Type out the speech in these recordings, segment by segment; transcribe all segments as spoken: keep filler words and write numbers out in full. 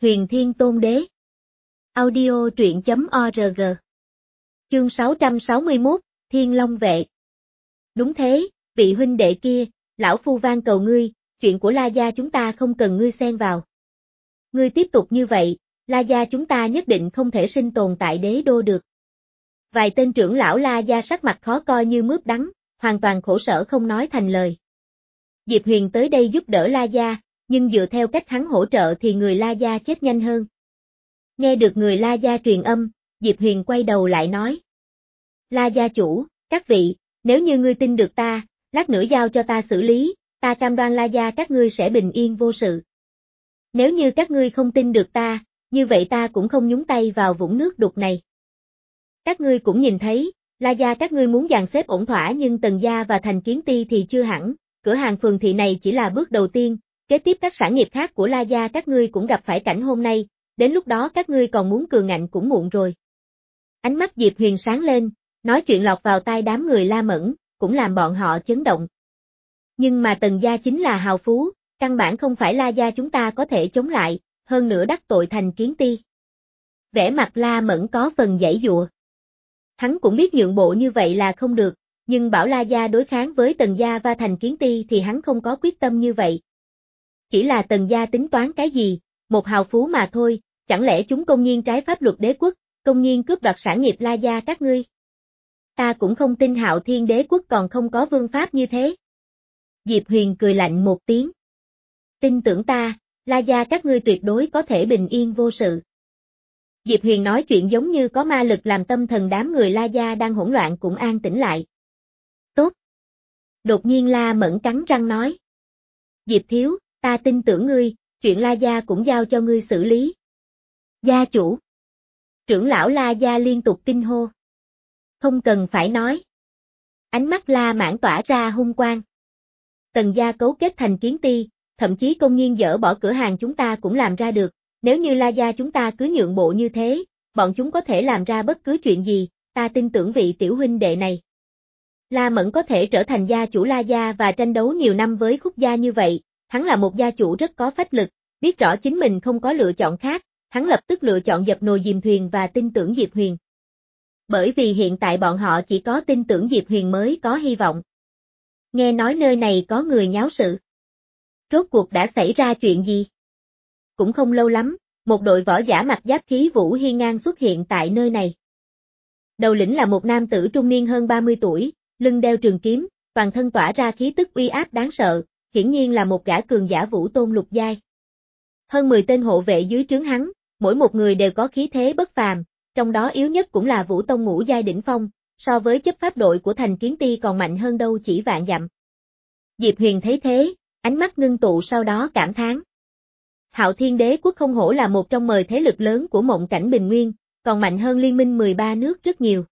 Huyền Thiên Tôn Đế. Audio truyện chấm org. Chương sáu trăm sáu mươi mốt, Thiên Long Vệ. Đúng thế, vị huynh đệ kia, lão phu van cầu ngươi, chuyện của La gia chúng ta không cần ngươi xen vào. Ngươi tiếp tục như vậy, La gia chúng ta nhất định không thể sinh tồn tại đế đô được. Vài tên trưởng lão La gia sắc mặt khó coi như mướp đắng, hoàn toàn khổ sở không nói thành lời. Diệp Huyền tới đây giúp đỡ La gia, nhưng dựa theo cách hắn hỗ trợ thì người La gia chết nhanh hơn. Nghe được người La gia truyền âm, Diệp Huyền quay đầu lại nói. La gia chủ, các vị, nếu như ngươi tin được ta, lát nữa giao cho ta xử lý, ta cam đoan La gia các ngươi sẽ bình yên vô sự. Nếu như các ngươi không tin được ta, như vậy ta cũng không nhúng tay vào vũng nước đục này. Các ngươi cũng nhìn thấy, La gia các ngươi muốn dàn xếp ổn thỏa nhưng Tần gia và Thành Kiến Ti thì chưa hẳn, cửa hàng phường thị này chỉ là bước đầu tiên, kế tiếp các sản nghiệp khác của La gia các ngươi cũng gặp phải cảnh hôm nay, đến lúc đó các ngươi còn muốn cường ngạnh cũng muộn rồi. Ánh mắt Diệp Huyền sáng lên, nói chuyện lọt vào tai đám người La Mẫn, cũng làm bọn họ chấn động. Nhưng mà Tần gia chính là hào phú, căn bản không phải La gia chúng ta có thể chống lại, hơn nữa đắc tội Thành Kiến Ti. Vẻ mặt La Mẫn có phần giãy giụa. Hắn cũng biết nhượng bộ như vậy là không được, nhưng bảo La gia đối kháng với Tần gia và Thành Kiến Ti thì hắn không có quyết tâm như vậy. Chỉ là Tần gia tính toán cái gì, một hào phú mà thôi, chẳng lẽ chúng công nhiên trái pháp luật đế quốc, công nhiên cướp đoạt sản nghiệp La gia các ngươi? Ta cũng không tin Hạo Thiên đế quốc còn không có vương pháp như thế. Diệp Huyền cười lạnh một tiếng. Tin tưởng ta, La gia các ngươi tuyệt đối có thể bình yên vô sự. Diệp Huyền nói chuyện giống như có ma lực làm tâm thần đám người La gia đang hỗn loạn cũng an tĩnh lại. Tốt. Đột nhiên La Mẫn cắn răng nói. Diệp thiếu, ta tin tưởng ngươi, chuyện La gia cũng giao cho ngươi xử lý. Gia chủ. Trưởng lão La gia liên tục kinh hô. Không cần phải nói. Ánh mắt La Mãn tỏa ra hung quang. Tần gia cấu kết Thành Kiến Ti, thậm chí công nhiên dỡ bỏ cửa hàng chúng ta cũng làm ra được, nếu như La gia chúng ta cứ nhượng bộ như thế, bọn chúng có thể làm ra bất cứ chuyện gì, ta tin tưởng vị tiểu huynh đệ này. La Mẫn có thể trở thành gia chủ La gia và tranh đấu nhiều năm với Khúc gia như vậy, hắn là một gia chủ rất có phách lực, biết rõ chính mình không có lựa chọn khác, hắn lập tức lựa chọn dập nồi dìm thuyền và tin tưởng Diệp Huyền. Bởi vì hiện tại bọn họ chỉ có tin tưởng Diệp Huyền mới có hy vọng. Nghe nói nơi này có người nháo sự. Rốt cuộc đã xảy ra chuyện gì? Cũng không lâu lắm, một đội võ giả mặc giáp khí vũ hiên ngang xuất hiện tại nơi này. Đầu lĩnh là một nam tử trung niên hơn ba mươi tuổi, lưng đeo trường kiếm, toàn thân tỏa ra khí tức uy áp đáng sợ, hiển nhiên là một gã cường giả vũ tôn lục giai. Hơn mười tên hộ vệ dưới trướng hắn, mỗi một người đều có khí thế bất phàm, trong đó yếu nhất cũng là vũ tông ngũ giai đỉnh phong, so với chấp pháp đội của Thành Kiến Ti còn mạnh hơn đâu chỉ vạn dặm. Diệp Huyền thấy thế, ánh mắt ngưng tụ sau đó cảm thán. Hạo Thiên đế quốc không hổ là một trong mười thế lực lớn của mộng cảnh bình nguyên, còn mạnh hơn liên minh mười ba nước rất nhiều.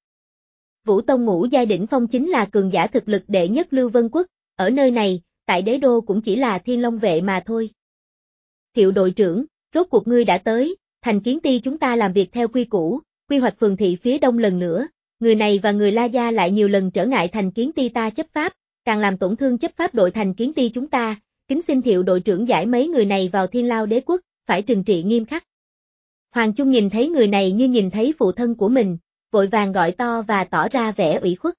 Vũ tông ngũ giai đỉnh phong chính là cường giả thực lực đệ nhất Lưu Vân Quốc, ở nơi này, tại đế đô cũng chỉ là Thiên Long vệ mà thôi. Thiệu đội trưởng, rốt cuộc ngươi đã tới, Thành Kiến Ti chúng ta làm việc theo quy củ, quy hoạch phường thị phía đông lần nữa, người này và người La gia lại nhiều lần trở ngại Thành Kiến Ti ta chấp pháp, càng làm tổn thương chấp pháp đội Thành Kiến Ti chúng ta, kính xin Thiệu đội trưởng giải mấy người này vào Thiên Lao đế quốc, phải trừng trị nghiêm khắc. Hoàng Trung nhìn thấy người này như nhìn thấy phụ thân của mình, vội vàng gọi to và tỏ ra vẻ ủy khuất.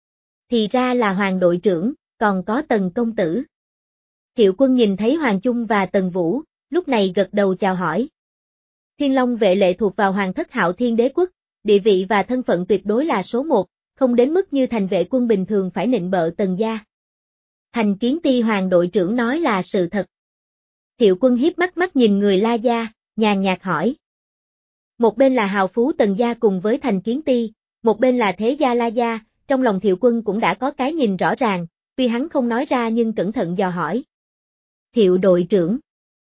Thì ra là Hoàng đội trưởng, còn có Tần công tử. Thiệu Quân nhìn thấy Hoàng Trung và Tần Vũ, lúc này gật đầu chào hỏi. Thiên Long vệ lệ thuộc vào Hoàng thất Hạo Thiên đế quốc, địa vị và thân phận tuyệt đối là số một, không đến mức như thành vệ quân bình thường phải nịnh bợ Tần gia. Thành Kiến Ti Hoàng đội trưởng nói là sự thật. Thiệu Quân hiếp mắt mắt nhìn người La gia, nhàn nhạt hỏi. Một bên là hào phú Tần gia cùng với Thành Kiến Ti, một bên là thế gia La gia, trong lòng Thiệu Quân cũng đã có cái nhìn rõ ràng, tuy hắn không nói ra nhưng cẩn thận dò hỏi. Thiệu đội trưởng.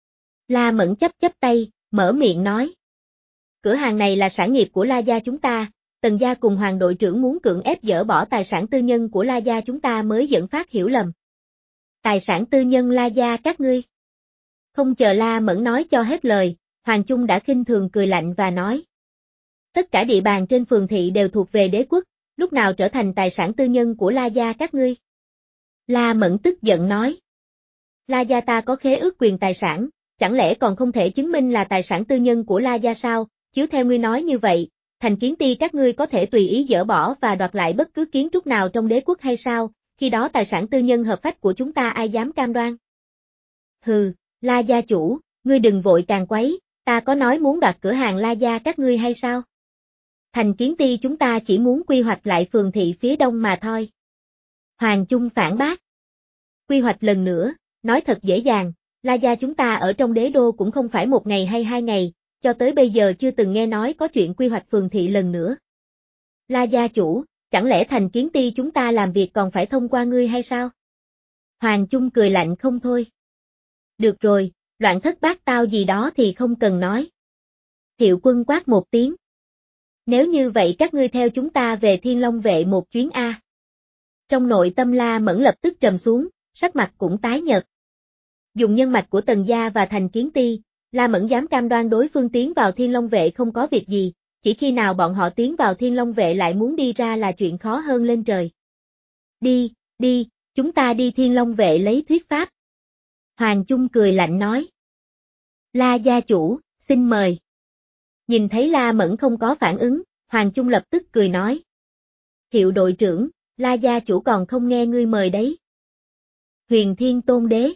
La Mẫn chấp chấp tay, mở miệng nói. Cửa hàng này là sản nghiệp của La gia chúng ta, Tần gia cùng Hoàng đội trưởng muốn cưỡng ép dỡ bỏ tài sản tư nhân của La gia chúng ta mới dẫn phát hiểu lầm. Tài sản tư nhân La gia các ngươi. Không chờ La Mẫn nói cho hết lời, Hoàng Trung đã khinh thường cười lạnh và nói. Tất cả địa bàn trên phường thị đều thuộc về đế quốc, lúc nào trở thành tài sản tư nhân của La gia các ngươi. La Mẫn tức giận nói. La gia ta có khế ước quyền tài sản, chẳng lẽ còn không thể chứng minh là tài sản tư nhân của La Gia sao? Chiếu theo ngươi nói như vậy, thành kiến ti các ngươi có thể tùy ý dỡ bỏ và đoạt lại bất cứ kiến trúc nào trong đế quốc hay sao? Khi đó tài sản tư nhân hợp pháp của chúng ta ai dám cam đoan? Hừ, La Gia chủ, ngươi đừng vội càng quấy, ta có nói muốn đoạt cửa hàng La Gia các ngươi hay sao? Thành kiến ti chúng ta chỉ muốn quy hoạch lại phường thị phía đông mà thôi. Hoàng Chung phản bác. Quy hoạch lần nữa, nói thật dễ dàng, La Gia chúng ta ở trong đế đô cũng không phải một ngày hay hai ngày, cho tới bây giờ chưa từng nghe nói có chuyện quy hoạch phường thị lần nữa. La Gia chủ, chẳng lẽ thành kiến ti chúng ta làm việc còn phải thông qua ngươi hay sao? Hoàng Chung cười lạnh không thôi. Được rồi, loạn thất bát tao gì đó thì không cần nói. Thiệu Quân quát một tiếng. Nếu như vậy các ngươi theo chúng ta về Thiên Long Vệ một chuyến A. Trong nội tâm La Mẫn lập tức trầm xuống, sắc mặt cũng tái nhợt. Dùng nhân mạch của Tần Gia và thành kiến ti, La Mẫn dám cam đoan đối phương tiến vào Thiên Long Vệ không có việc gì, chỉ khi nào bọn họ tiến vào Thiên Long Vệ lại muốn đi ra là chuyện khó hơn lên trời. Đi, đi, chúng ta đi Thiên Long Vệ lấy thuyết pháp. Hoàng Chung cười lạnh nói. La gia chủ, xin mời. Nhìn thấy La Mẫn không có phản ứng, Hoàng Chung lập tức cười nói. Thiệu đội trưởng, La gia chủ còn không nghe ngươi mời đấy. Huyền Thiên Tôn Đế.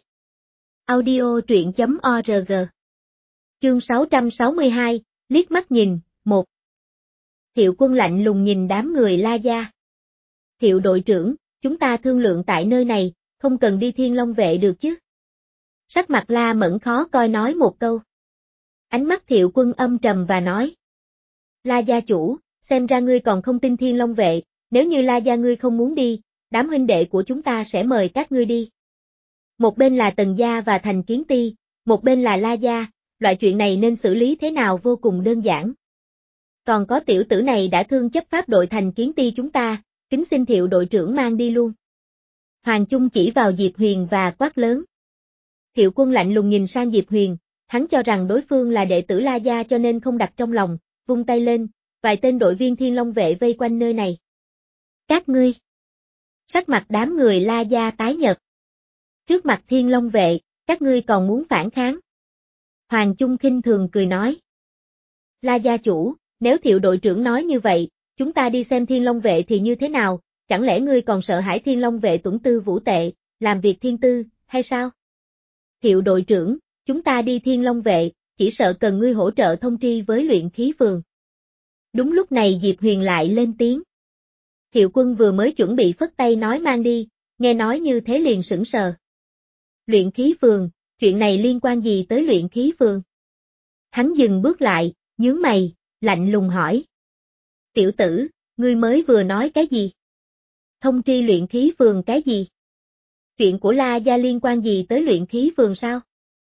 Audio truyện chấm org. Chương sáu trăm sáu mươi hai, liếc mắt nhìn, một. Thiệu Quân lạnh lùng nhìn đám người La gia. Thiệu đội trưởng, chúng ta thương lượng tại nơi này, không cần đi Thiên Long Vệ được chứ? Sắc mặt La Mẫn khó coi nói một câu. Ánh mắt Thiệu Quân âm trầm và nói. La gia chủ, xem ra ngươi còn không tin Thiên Long Vệ, nếu như La gia ngươi không muốn đi, đám huynh đệ của chúng ta sẽ mời các ngươi đi. Một bên là Tần gia và thành kiến ti, một bên là La gia, loại chuyện này nên xử lý thế nào vô cùng đơn giản. Còn có tiểu tử này đã thương chấp pháp đội thành kiến ti chúng ta, kính xin Thiệu đội trưởng mang đi luôn. Hoàng Chung chỉ vào Diệp Huyền và quát lớn. Thiệu Quân lạnh lùng nhìn sang Diệp Huyền, hắn cho rằng đối phương là đệ tử La gia cho nên không đặt trong lòng, vung tay lên, vài tên đội viên Thiên Long Vệ vây quanh nơi này. Các ngươi. Sắc mặt đám người La gia tái nhợt. Trước mặt Thiên Long Vệ, các ngươi còn muốn phản kháng. Hoàng Chung khinh thường cười nói. La gia chủ, nếu Thiệu đội trưởng nói như vậy, chúng ta đi xem Thiên Long Vệ thì như thế nào, chẳng lẽ ngươi còn sợ hãi Thiên Long Vệ tuẫn tư vũ tệ, làm việc thiên tư, hay sao? Thiệu đội trưởng, chúng ta đi Thiên Long Vệ, chỉ sợ cần ngươi hỗ trợ thông tri với luyện khí phường. Đúng lúc này Diệp Huyền lại lên tiếng. Thiệu Quân vừa mới chuẩn bị phất tay nói mang đi, nghe nói như thế liền sững sờ. Luyện khí phường, chuyện này liên quan gì tới luyện khí phường? Hắn dừng bước lại, nhướng mày, lạnh lùng hỏi. Tiểu tử, ngươi mới vừa nói cái gì? Thông tri luyện khí phường cái gì? Chuyện của La gia liên quan gì tới luyện khí phường sao?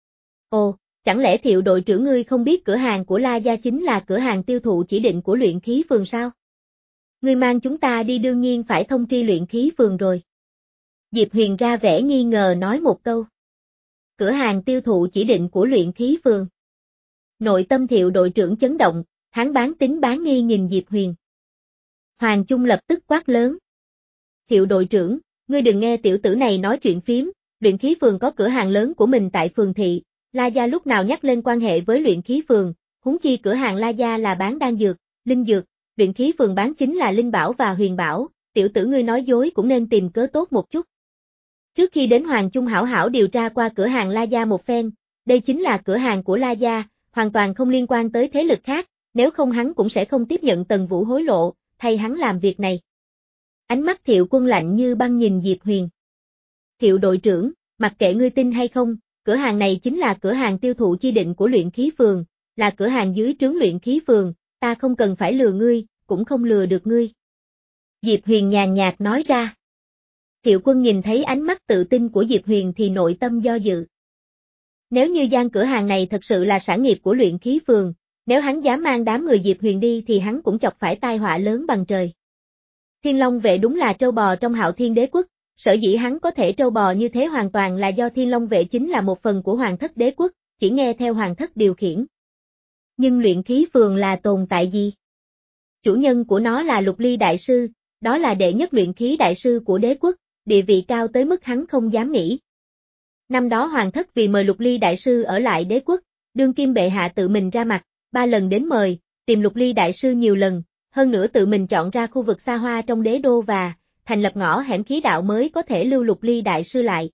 Ồ, chẳng lẽ Thiệu đội trưởng ngươi không biết cửa hàng của La gia chính là cửa hàng tiêu thụ chỉ định của luyện khí phường sao? Ngươi mang chúng ta đi đương nhiên phải thông tri luyện khí phường rồi. Diệp Huyền ra vẻ nghi ngờ nói một câu. Cửa hàng tiêu thụ chỉ định của luyện khí phường. Nội tâm Thiệu đội trưởng chấn động, hắn bán tín bán nghi nhìn Diệp Huyền. Hoàng Chung lập tức quát lớn. Thiệu đội trưởng, ngươi đừng nghe tiểu tử này nói chuyện phím, luyện khí phường có cửa hàng lớn của mình tại phường thị, La gia lúc nào nhắc lên quan hệ với luyện khí phường, huống chi cửa hàng La gia là bán đan dược, linh dược, luyện khí phường bán chính là linh bảo và huyền bảo, tiểu tử ngươi nói dối cũng nên tìm cớ tốt một chút. Trước khi đến Hoàng Chung hảo hảo điều tra qua cửa hàng La gia một phen, đây chính là cửa hàng của La gia, hoàn toàn không liên quan tới thế lực khác, nếu không hắn cũng sẽ không tiếp nhận Tần Vũ hối lộ, thay hắn làm việc này. Ánh mắt Thiệu Quân lạnh như băng nhìn Diệp Huyền. Thiệu đội trưởng, mặc kệ ngươi tin hay không, cửa hàng này chính là cửa hàng tiêu thụ chi định của luyện khí phường, là cửa hàng dưới trướng luyện khí phường, ta không cần phải lừa ngươi, cũng không lừa được ngươi. Diệp Huyền nhàn nhạt nói ra. Thiệu Quân nhìn thấy ánh mắt tự tin của Diệp Huyền thì nội tâm do dự. Nếu như gian cửa hàng này thật sự là sản nghiệp của luyện khí phường, nếu hắn dám mang đám người Diệp Huyền đi thì hắn cũng chọc phải tai họa lớn bằng trời. Thiên Long Vệ đúng là trâu bò trong Hạo Thiên Đế quốc, sở dĩ hắn có thể trâu bò như thế hoàn toàn là do Thiên Long Vệ chính là một phần của Hoàng thất đế quốc, chỉ nghe theo Hoàng thất điều khiển. Nhưng luyện khí phường là tồn tại gì? Chủ nhân của nó là Lục Ly Đại Sư, đó là đệ nhất luyện khí đại sư của đế quốc, địa vị cao tới mức hắn không dám nghĩ. Năm đó hoàng thất vì mời Lục Ly đại sư ở lại đế quốc, đương kim bệ hạ tự mình ra mặt, ba lần đến mời, tìm Lục Ly đại sư nhiều lần, hơn nữa tự mình chọn ra khu vực xa hoa trong đế đô và thành lập ngõ hẻm khí đạo mới có thể lưu Lục Ly đại sư lại.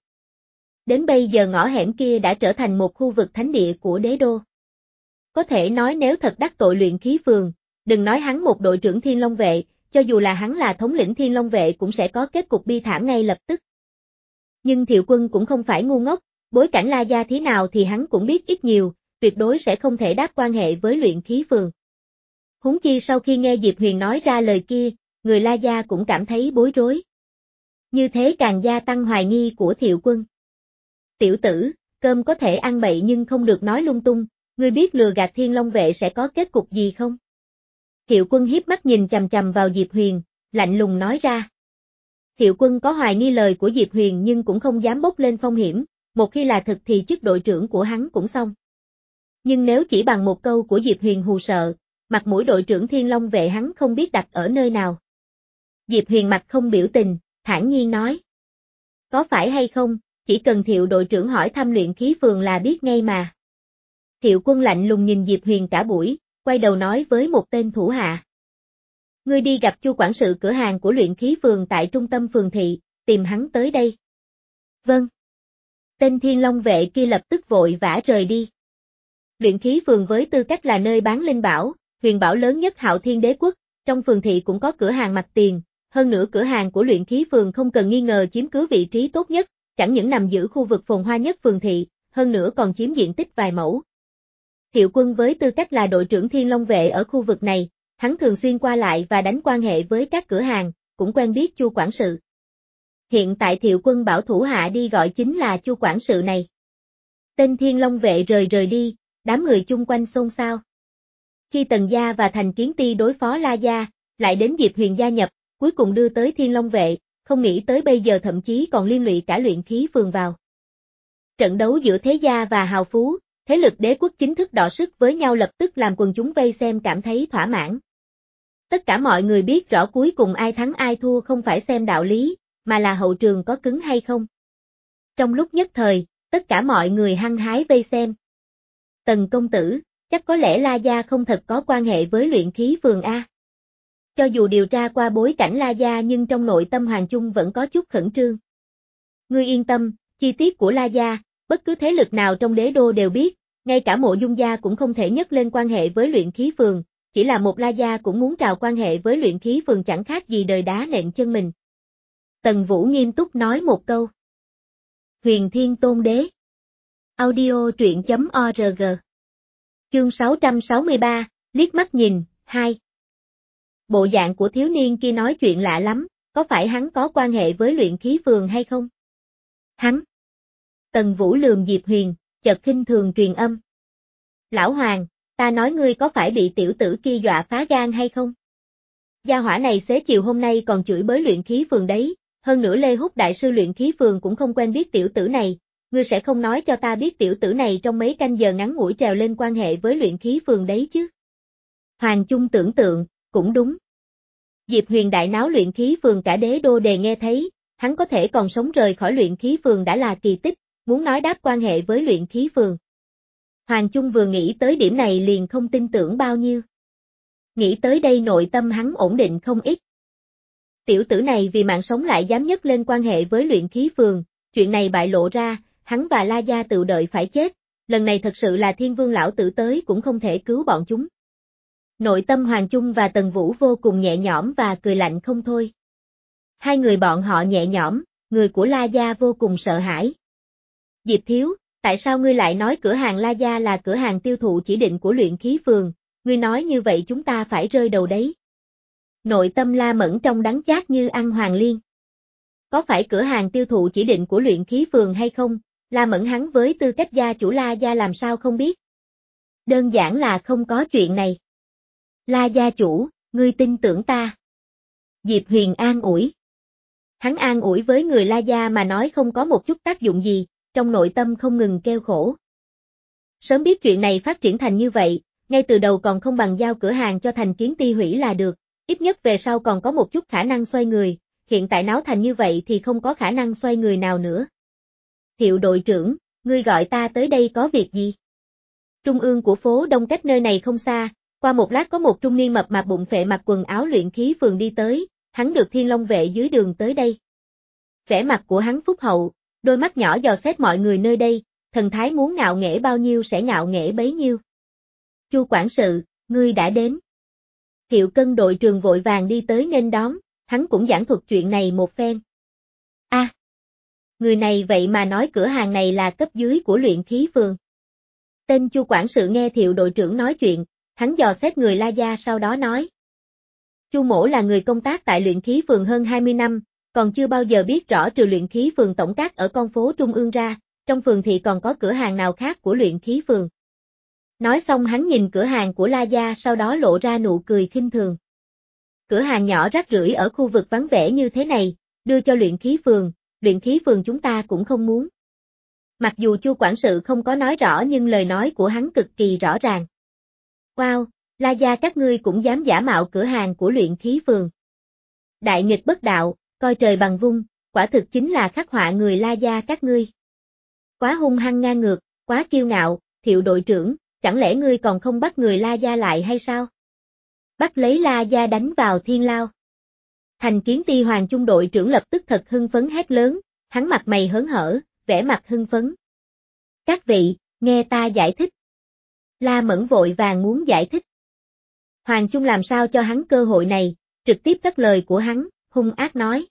Đến bây giờ ngõ hẻm kia đã trở thành một khu vực thánh địa của đế đô. Có thể nói nếu thật đắc tội luyện khí phường, đừng nói hắn một đội trưởng Thiên Long vệ, cho dù là hắn là thống lĩnh Thiên Long vệ cũng sẽ có kết cục bi thảm ngay lập tức. Nhưng Thiệu Quân cũng không phải ngu ngốc, bối cảnh La Gia thế nào thì hắn cũng biết ít nhiều, tuyệt đối sẽ không thể đáp quan hệ với luyện khí phường. Huống chi sau khi nghe Diệp Huyền nói ra lời kia, người La Gia cũng cảm thấy bối rối. Như thế càng gia tăng hoài nghi của Thiệu Quân. Tiểu tử, cơm có thể ăn bậy nhưng không được nói lung tung, ngươi biết lừa gạt Thiên Long vệ sẽ có kết cục gì không? Thiệu Quân hiếp mắt nhìn chằm chằm vào Diệp Huyền, lạnh lùng nói ra. Thiệu Quân có hoài nghi lời của Diệp Huyền nhưng cũng không dám bốc lên phong hiểm, một khi là thật thì chức đội trưởng của hắn cũng xong. Nhưng nếu chỉ bằng một câu của Diệp Huyền hù sợ, mặt mũi đội trưởng Thiên Long vệ hắn không biết đặt ở nơi nào. Diệp Huyền mặt không biểu tình, thản nhiên nói. Có phải hay không, chỉ cần Thiệu đội trưởng hỏi thăm luyện khí phường là biết ngay mà. Thiệu Quân lạnh lùng nhìn Diệp Huyền cả buổi, quay đầu nói với một tên thủ hạ. Ngươi đi gặp Chu quản sự cửa hàng của luyện khí phường tại trung tâm phường thị, tìm hắn tới đây. Vâng. Tên Thiên Long vệ kia lập tức vội vã rời đi. Luyện khí phường với tư cách là nơi bán linh bảo, huyền bảo lớn nhất Hạo Thiên Đế quốc, trong phường thị cũng có cửa hàng mặt tiền, hơn nữa cửa hàng của luyện khí phường không cần nghi ngờ chiếm cứ vị trí tốt nhất, chẳng những nằm giữ khu vực phồn hoa nhất phường thị, hơn nữa còn chiếm diện tích vài mẫu. Thiệu Quân với tư cách là đội trưởng Thiên Long vệ ở khu vực này, hắn thường xuyên qua lại và đánh quan hệ với các cửa hàng, cũng quen biết Chu quản sự. Hiện tại Thiệu Quân bảo thủ hạ đi gọi chính là Chu quản sự này. Tên Thiên Long vệ rời rời đi, đám người chung quanh xôn xao. Khi Tần gia và Thành Kiến Ti đối phó La gia, lại đến Diệp Huyền gia nhập, cuối cùng đưa tới Thiên Long vệ, không nghĩ tới bây giờ thậm chí còn liên lụy cả luyện khí phường vào. Trận đấu giữa thế gia và hào phú, thế lực đế quốc chính thức đọ sức với nhau lập tức làm quần chúng vây xem cảm thấy thỏa mãn. Tất cả mọi người biết rõ cuối cùng ai thắng ai thua không phải xem đạo lý, mà là hậu trường có cứng hay không. Trong lúc nhất thời, tất cả mọi người hăng hái vây xem. Tần công tử, chắc có lẽ La Gia không thật có quan hệ với luyện khí phường A. Cho dù điều tra qua bối cảnh La Gia nhưng trong nội tâm Hoàng Chung vẫn có chút khẩn trương. Ngươi yên tâm, chi tiết của La Gia, bất cứ thế lực nào trong đế đô đều biết, ngay cả Mộ Dung gia cũng không thể nhấc lên quan hệ với luyện khí phường, chỉ là một La Gia cũng muốn trào quan hệ với luyện khí phường chẳng khác gì đời đá nện chân mình. Tần Vũ nghiêm túc nói một câu. Huyền Thiên Tôn Đế. Audio truyện chấm org. Chương sáu trăm sáu mươi ba, liếc mắt nhìn, hai. Bộ dạng của thiếu niên kia nói chuyện lạ lắm, có phải hắn có quan hệ với luyện khí phường hay không? Hắn. Tần Vũ lườm Diệp Huyền, chợt khinh thường truyền âm. Lão Hoàng, ta nói ngươi có phải bị tiểu tử kia dọa phá gan hay không? Gia hỏa này xế chiều hôm nay còn chửi bới luyện khí phường đấy, hơn nữa Lê Húc đại sư luyện khí phường cũng không quen biết tiểu tử này, ngươi sẽ không nói cho ta biết tiểu tử này trong mấy canh giờ ngắn ngủi trèo lên quan hệ với luyện khí phường đấy chứ? Hoàng Chung tưởng tượng, cũng đúng. Diệp Huyền đại náo luyện khí phường cả đế đô đề nghe thấy, hắn có thể còn sống rời khỏi luyện khí phường đã là kỳ tích, muốn nói đáp quan hệ với luyện khí phường. Hoàng Chung vừa nghĩ tới điểm này liền không tin tưởng bao nhiêu. Nghĩ tới đây nội tâm hắn ổn định không ít. Tiểu tử này vì mạng sống lại dám nhấc lên quan hệ với luyện khí phường, chuyện này bại lộ ra, hắn và La Gia tự đợi phải chết, lần này thật sự là Thiên Vương lão tử tới cũng không thể cứu bọn chúng. Nội tâm Hoàng Chung và Tần Vũ vô cùng nhẹ nhõm và cười lạnh không thôi. Hai người bọn họ nhẹ nhõm, người của La Gia vô cùng sợ hãi. Diệp Thiếu, tại sao ngươi lại nói cửa hàng La Gia là cửa hàng tiêu thụ chỉ định của luyện khí phường, ngươi nói như vậy chúng ta phải rơi đầu đấy. Nội tâm La Mẫn trong đắng chát như ăn hoàng liên. Có phải cửa hàng tiêu thụ chỉ định của luyện khí phường hay không, La Mẫn hắn với tư cách gia chủ La Gia làm sao không biết. Đơn giản là không có chuyện này. La gia chủ, ngươi tin tưởng ta. Diệp Huyền an ủi. Hắn an ủi với người La Gia mà nói không có một chút tác dụng gì, trong nội tâm không ngừng kêu khổ. Sớm biết chuyện này phát triển thành như vậy, ngay từ đầu còn không bằng giao cửa hàng cho Thành Kiến Ti hủy là được, ít nhất về sau còn có một chút khả năng xoay người, hiện tại náo thành như vậy thì không có khả năng xoay người nào nữa. Thiệu đội trưởng, ngươi gọi ta tới đây có việc gì? Trung ương của phố Đông cách nơi này không xa, qua một lát có một trung niên mập mạp bụng phệ mặc quần áo luyện khí phường đi tới, hắn được Thiên Long vệ dưới đường tới đây. Vẻ mặt của hắn phúc hậu, đôi mắt nhỏ dò xét mọi người nơi đây, thần thái muốn ngạo nghễ bao nhiêu sẽ ngạo nghễ bấy nhiêu. Chu quản sự, ngươi đã đến. Thiệu Cân đội trường vội vàng đi tới nghênh đón, hắn cũng giảng thuật chuyện này một phen. A, à, người này vậy mà nói cửa hàng này là cấp dưới của luyện khí phường. Tên Chu quản sự nghe Thiệu đội trưởng nói chuyện, hắn dò xét người La Gia sau đó nói. Chu mỗ là người công tác tại luyện khí phường hơn hai mươi năm, còn chưa bao giờ biết rõ trừ luyện khí phường tổng các ở con phố Trung ương ra, trong phường thị còn có cửa hàng nào khác của luyện khí phường. Nói xong hắn nhìn cửa hàng của La Gia sau đó lộ ra nụ cười khinh thường. Cửa hàng nhỏ rác rưởi ở khu vực vắng vẻ như thế này, đưa cho luyện khí phường, luyện khí phường chúng ta cũng không muốn. Mặc dù Chu quản sự không có nói rõ nhưng lời nói của hắn cực kỳ rõ ràng. Wow, La Gia các ngươi cũng dám giả mạo cửa hàng của luyện khí phường. Đại nghịch bất đạo, coi trời bằng vung, quả thực chính là khắc họa người La Gia các ngươi. Quá hung hăng ngang ngược, quá kiêu ngạo, Thiệu đội trưởng, chẳng lẽ ngươi còn không bắt người La Gia lại hay sao? Bắt lấy La Gia đánh vào thiên lao. Thành Kiến Ti Hoàng Trung đội trưởng lập tức thật hưng phấn hét lớn, hắn mặt mày hớn hở, vẻ mặt hưng phấn. Các vị, nghe ta giải thích. La Mẫn vội vàng muốn giải thích. Hoàng Trung làm sao cho hắn cơ hội này, trực tiếp cắt lời của hắn, hung ác nói.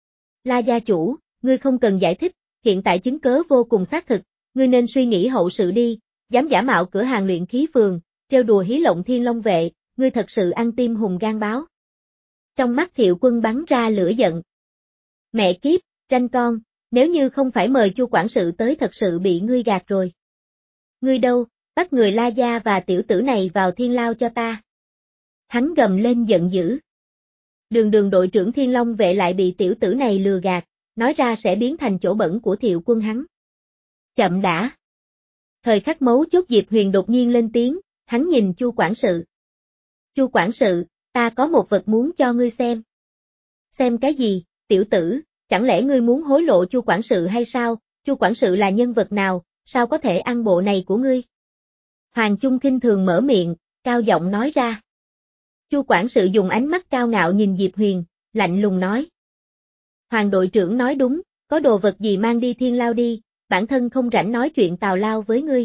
La gia chủ, ngươi không cần giải thích, hiện tại chứng cớ vô cùng xác thực, ngươi nên suy nghĩ hậu sự đi, dám giả mạo cửa hàng luyện khí phường, trêu đùa hí lộng Thiên Long vệ, ngươi thật sự ăn tim hùng gan báo. Trong mắt Thiệu Quân bắn ra lửa giận. Mẹ kiếp, tranh con, nếu như không phải mời Chu quản sự tới thật sự bị ngươi gạt rồi. Ngươi đâu, bắt người La Gia và tiểu tử này vào thiên lao cho ta. Hắn gầm lên giận dữ. Đường đường đội trưởng Thiên Long vệ lại bị tiểu tử này lừa gạt, nói ra sẽ biến thành chỗ bẩn của Thiệu Quân hắn. Chậm đã. Thời khắc mấu chốt Diệp Huyền đột nhiên lên tiếng, hắn nhìn Chu quản sự. Chu quản sự, ta có một vật muốn cho ngươi xem. Xem cái gì, tiểu tử, chẳng lẽ ngươi muốn hối lộ Chu quản sự hay sao? Chu quản sự là nhân vật nào, sao có thể ăn bộ này của ngươi? Hoàng Trung khinh thường mở miệng, cao giọng nói ra. Chu quản sự dùng ánh mắt cao ngạo nhìn Diệp Huyền, lạnh lùng nói. Hoàng đội trưởng nói đúng, có đồ vật gì mang đi thiên lao đi, bản thân không rảnh nói chuyện tào lao với ngươi.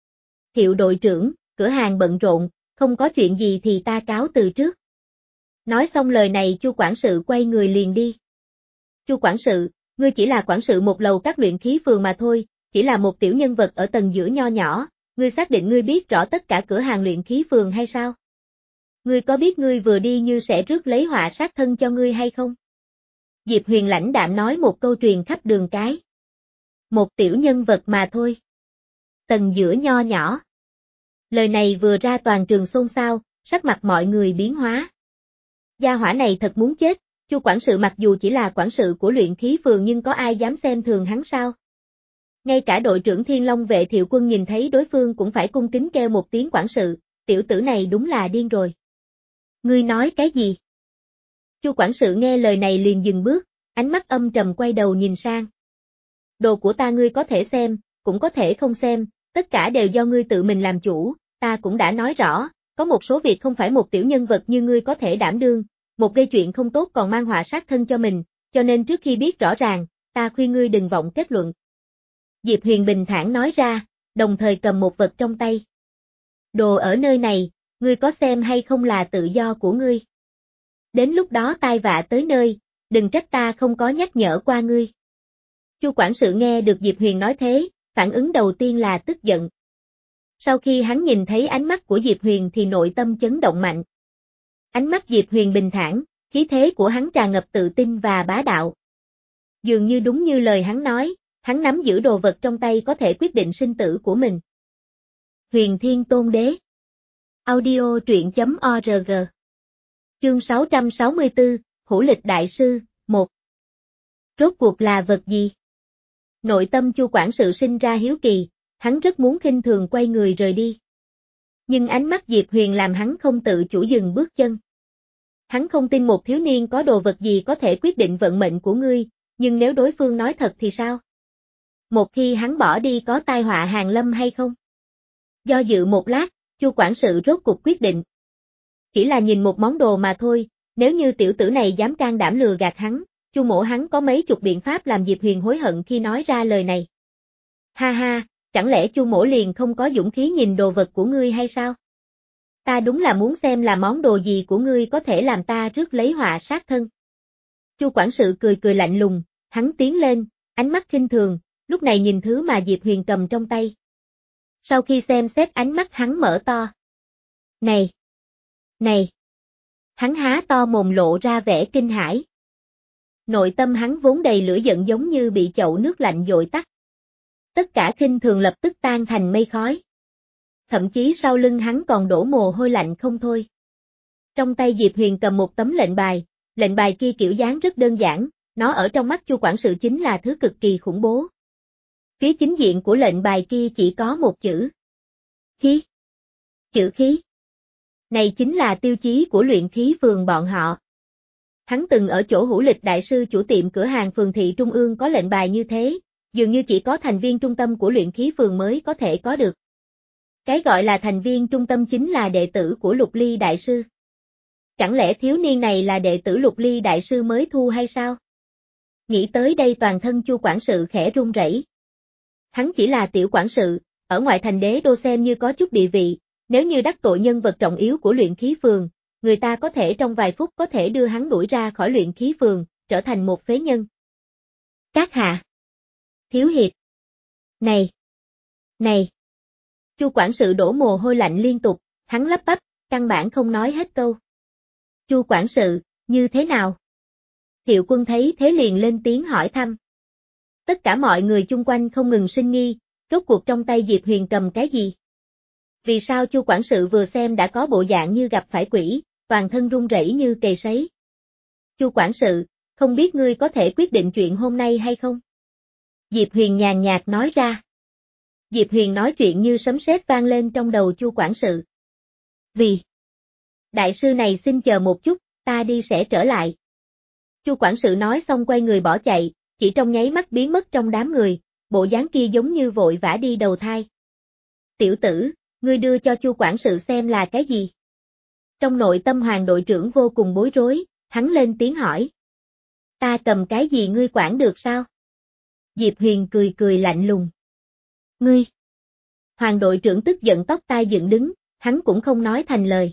Thiệu đội trưởng, cửa hàng bận rộn, không có chuyện gì thì ta cáo từ trước. Nói xong lời này Chu quản sự quay người liền đi. Chu quản sự, ngươi chỉ là quản sự một lầu các luyện khí phường mà thôi, chỉ là một tiểu nhân vật ở tầng giữa nho nhỏ, ngươi xác định ngươi biết rõ tất cả cửa hàng luyện khí phường hay sao? Ngươi có biết ngươi vừa đi như sẽ rước lấy họa sát thân cho ngươi hay không? Diệp Huyền lãnh đạm nói một câu truyền khắp đường cái. Một tiểu nhân vật mà thôi. Tầng giữa nho nhỏ. Lời này vừa ra toàn trường xôn xao, sắc mặt mọi người biến hóa. Gia hỏa này thật muốn chết, Chu quản sự mặc dù chỉ là quản sự của luyện khí phường nhưng có ai dám xem thường hắn sao? Ngay cả đội trưởng Thiên Long vệ Thiệu Quân nhìn thấy đối phương cũng phải cung kính kêu một tiếng quản sự, tiểu tử này đúng là điên rồi. Ngươi nói cái gì? Chu quản sự nghe lời này liền dừng bước, ánh mắt âm trầm quay đầu nhìn sang. Đồ của ta ngươi có thể xem, cũng có thể không xem, tất cả đều do ngươi tự mình làm chủ, ta cũng đã nói rõ, có một số việc không phải một tiểu nhân vật như ngươi có thể đảm đương, một gây chuyện không tốt còn mang họa sát thân cho mình, cho nên trước khi biết rõ ràng, ta khuyên ngươi đừng vọng kết luận. Diệp Huyền bình thản nói ra, đồng thời cầm một vật trong tay. Đồ ở nơi này, ngươi có xem hay không là tự do của ngươi. Đến lúc đó tai vạ tới nơi, đừng trách ta không có nhắc nhở qua ngươi. Chu quản sự nghe được Diệp Huyền nói thế, phản ứng đầu tiên là tức giận. Sau khi hắn nhìn thấy ánh mắt của Diệp Huyền thì nội tâm chấn động mạnh. Ánh mắt Diệp Huyền bình thản, khí thế của hắn tràn ngập tự tin và bá đạo. Dường như đúng như lời hắn nói, hắn nắm giữ đồ vật trong tay có thể quyết định sinh tử của mình. Huyền Thiên Tôn Đế. Audio truyện chấm org. Chương sáu trăm sáu mươi tư, Hữu Lịch Đại Sư, một. Rốt cuộc là vật gì? Nội tâm Chu quản sự sinh ra hiếu kỳ, hắn rất muốn khinh thường quay người rời đi. Nhưng ánh mắt Diệp Huyền làm hắn không tự chủ dừng bước chân. Hắn không tin một thiếu niên có đồ vật gì có thể quyết định vận mệnh của ngươi, nhưng nếu đối phương nói thật thì sao? một khi hắn bỏ đi có tai họa hàng lâm hay không? Do dự một lát, Chu quản sự rốt cuộc quyết định. Chỉ là nhìn một món đồ mà thôi, nếu như tiểu tử này dám can đảm lừa gạt hắn, Chu mỗ hắn có mấy chục biện pháp làm Diệp Huyền hối hận khi nói ra lời này. Ha ha, chẳng lẽ Chu mỗ liền không có dũng khí nhìn đồ vật của ngươi hay sao? Ta đúng là muốn xem là món đồ gì của ngươi có thể làm ta rước lấy họa sát thân. Chu quản sự cười cười lạnh lùng, hắn tiến lên, ánh mắt khinh thường, lúc này nhìn thứ mà Diệp Huyền cầm trong tay. Sau khi xem xét ánh mắt hắn mở to. Này! Này! Hắn há to mồm lộ ra vẻ kinh hãi. Nội tâm hắn vốn đầy lửa giận giống như bị chậu nước lạnh dội tắt. Tất cả khinh thường lập tức tan thành mây khói. Thậm chí sau lưng hắn còn đổ mồ hôi lạnh không thôi. Trong tay Diệp Huyền cầm một tấm lệnh bài, lệnh bài kia kiểu dáng rất đơn giản, nó ở trong mắt Chu quản sự chính là thứ cực kỳ khủng bố. Phía chính diện của lệnh bài kia chỉ có một chữ. Khí. Chữ khí. Này chính là tiêu chí của luyện khí phường bọn họ. Hắn từng ở chỗ Hữu Lịch đại sư chủ tiệm cửa hàng phường thị Trung ương có lệnh bài như thế, dường như chỉ có thành viên trung tâm của luyện khí phường mới có thể có được. Cái gọi là thành viên trung tâm chính là đệ tử của Lục Ly đại sư. Chẳng lẽ thiếu niên này là đệ tử Lục Ly đại sư mới thu hay sao? Nghĩ tới đây toàn thân Chu quản sự khẽ run rẩy. Hắn chỉ là tiểu quản sự, ở ngoại thành đế đô xem như có chút địa vị, nếu như đắc tội nhân vật trọng yếu của luyện khí phường, người ta có thể trong vài phút có thể đưa hắn đuổi ra khỏi luyện khí phường, trở thành một phế nhân. Các hạ! Thiếu hiệp! Này! Này! Chu quản sự đổ mồ hôi lạnh liên tục, hắn lắp bắp, căn bản không nói hết câu. Chu quản sự, như thế nào? Thiệu Quân thấy thế liền lên tiếng hỏi thăm. Tất cả mọi người chung quanh không ngừng sinh nghi, rốt cuộc trong tay Diệp Huyền cầm cái gì? Vì sao Chu quản sự vừa xem đã có bộ dạng như gặp phải quỷ, toàn thân run rẩy như cầy sấy? Chu quản sự, không biết ngươi có thể quyết định chuyện hôm nay hay không? Diệp Huyền nhàn nhạt nói ra. Diệp Huyền nói chuyện như sấm sét vang lên trong đầu Chu quản sự. Vì đại sư này xin chờ một chút, ta đi sẽ trở lại. Chu quản sự nói xong quay người bỏ chạy, chỉ trong nháy mắt biến mất trong đám người, bộ dáng kia giống như vội vã đi đầu thai. Tiểu tử, ngươi đưa cho Chu quản sự xem là cái gì? Trong nội tâm Hoàng đội trưởng vô cùng bối rối, hắn lên tiếng hỏi. Ta cầm cái gì ngươi quản được sao? Diệp Huyền cười cười lạnh lùng. Ngươi! Hoàng đội trưởng tức giận tóc tai dựng đứng, hắn cũng không nói thành lời.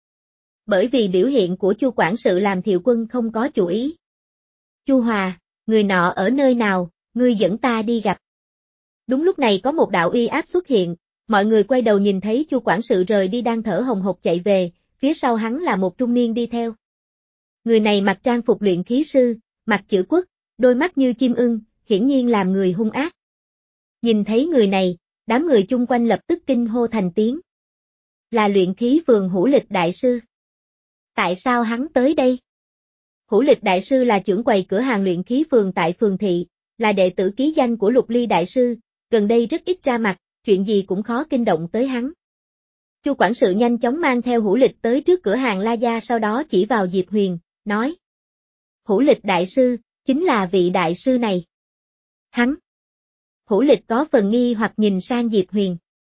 Bởi vì biểu hiện của Chu quản sự làm Thiệu Quân không có chủ ý. Chu Hòa, người nọ ở nơi nào, ngươi dẫn ta đi gặp. Đúng lúc này có một đạo uy áp xuất hiện, mọi người quay đầu nhìn thấy Chu quản sự rời đi đang thở hồng hộc chạy về, phía sau hắn là một trung niên đi theo. Người này mặc trang phục luyện khí sư, mặt chữ quốc, đôi mắt như chim ưng, hiển nhiên làm người hung ác. Nhìn thấy người này, đám người chung quanh lập tức kinh hô thành tiếng. Là luyện khí phường Hữu Lịch đại sư. Tại sao hắn tới đây? Hữu Lịch đại sư là trưởng quầy cửa hàng luyện khí phường tại phường thị, là đệ tử ký danh của Lục Ly đại sư, gần đây rất ít ra mặt, chuyện gì cũng khó kinh động tới hắn. Chu quản sự nhanh chóng mang theo Hữu Lịch tới trước cửa hàng La Gia, sau đó chỉ vào Diệp Huyền, nói. Hữu Lịch đại sư, chính là vị đại sư này. Hắn. Hữu Lịch có phần nghi hoặc nhìn sang Diệp Huyền.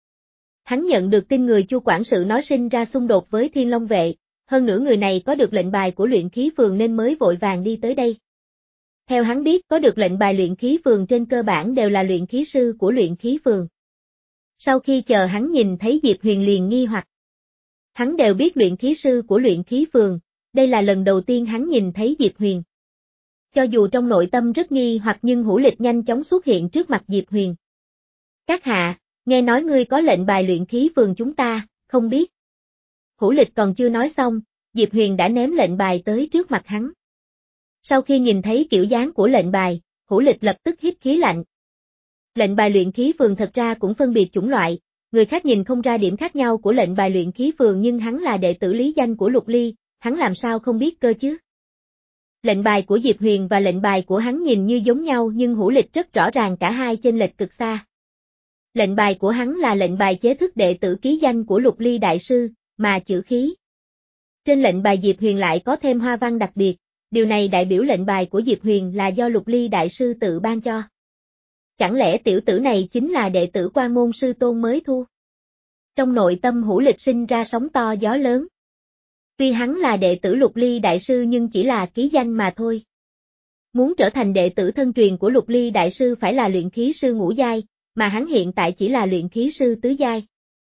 Hắn nhận được tin người Chu quản sự nói sinh ra xung đột với Thiên Long vệ, hơn nữa người này có được lệnh bài của luyện khí phường nên mới vội vàng đi tới đây. Theo hắn biết có được lệnh bài luyện khí phường trên cơ bản đều là luyện khí sư của luyện khí phường. Sau khi chờ hắn nhìn thấy Diệp Huyền liền nghi hoặc. Hắn đều biết luyện khí sư của luyện khí phường, đây là lần đầu tiên hắn nhìn thấy Diệp Huyền. Cho dù trong nội tâm rất nghi hoặc nhưng Hữu Lịch nhanh chóng xuất hiện trước mặt Diệp Huyền. Các hạ, nghe nói ngươi có lệnh bài luyện khí phường chúng ta, không biết. Hữu Lịch còn chưa nói xong, Diệp Huyền đã ném lệnh bài tới trước mặt hắn. Sau khi nhìn thấy kiểu dáng của lệnh bài, Hữu Lịch lập tức hít khí lạnh. Lệnh bài luyện khí phường thật ra cũng phân biệt chủng loại, người khác nhìn không ra điểm khác nhau của lệnh bài luyện khí phường nhưng hắn là đệ tử lý danh của Lục Ly, hắn làm sao không biết cơ chứ? Lệnh bài của Diệp Huyền và lệnh bài của hắn nhìn như giống nhau nhưng Hữu Lịch rất rõ ràng cả hai chênh lệch cực xa. Lệnh bài của hắn là lệnh bài chế thức đệ tử ký danh của Lục Ly đại sư, mà chữ khí. Trên lệnh bài Diệp Huyền lại có thêm hoa văn đặc biệt, điều này đại biểu lệnh bài của Diệp Huyền là do Lục Ly đại sư tự ban cho. Chẳng lẽ tiểu tử này chính là đệ tử Quan Môn sư tôn mới thu? Trong nội tâm Hữu Lịch sinh ra sóng to gió lớn. Tuy hắn là đệ tử Lục Ly Đại Sư nhưng chỉ là ký danh mà thôi. Muốn trở thành đệ tử thân truyền của Lục Ly Đại Sư phải là luyện khí sư ngũ giai, mà hắn hiện tại chỉ là luyện khí sư tứ giai.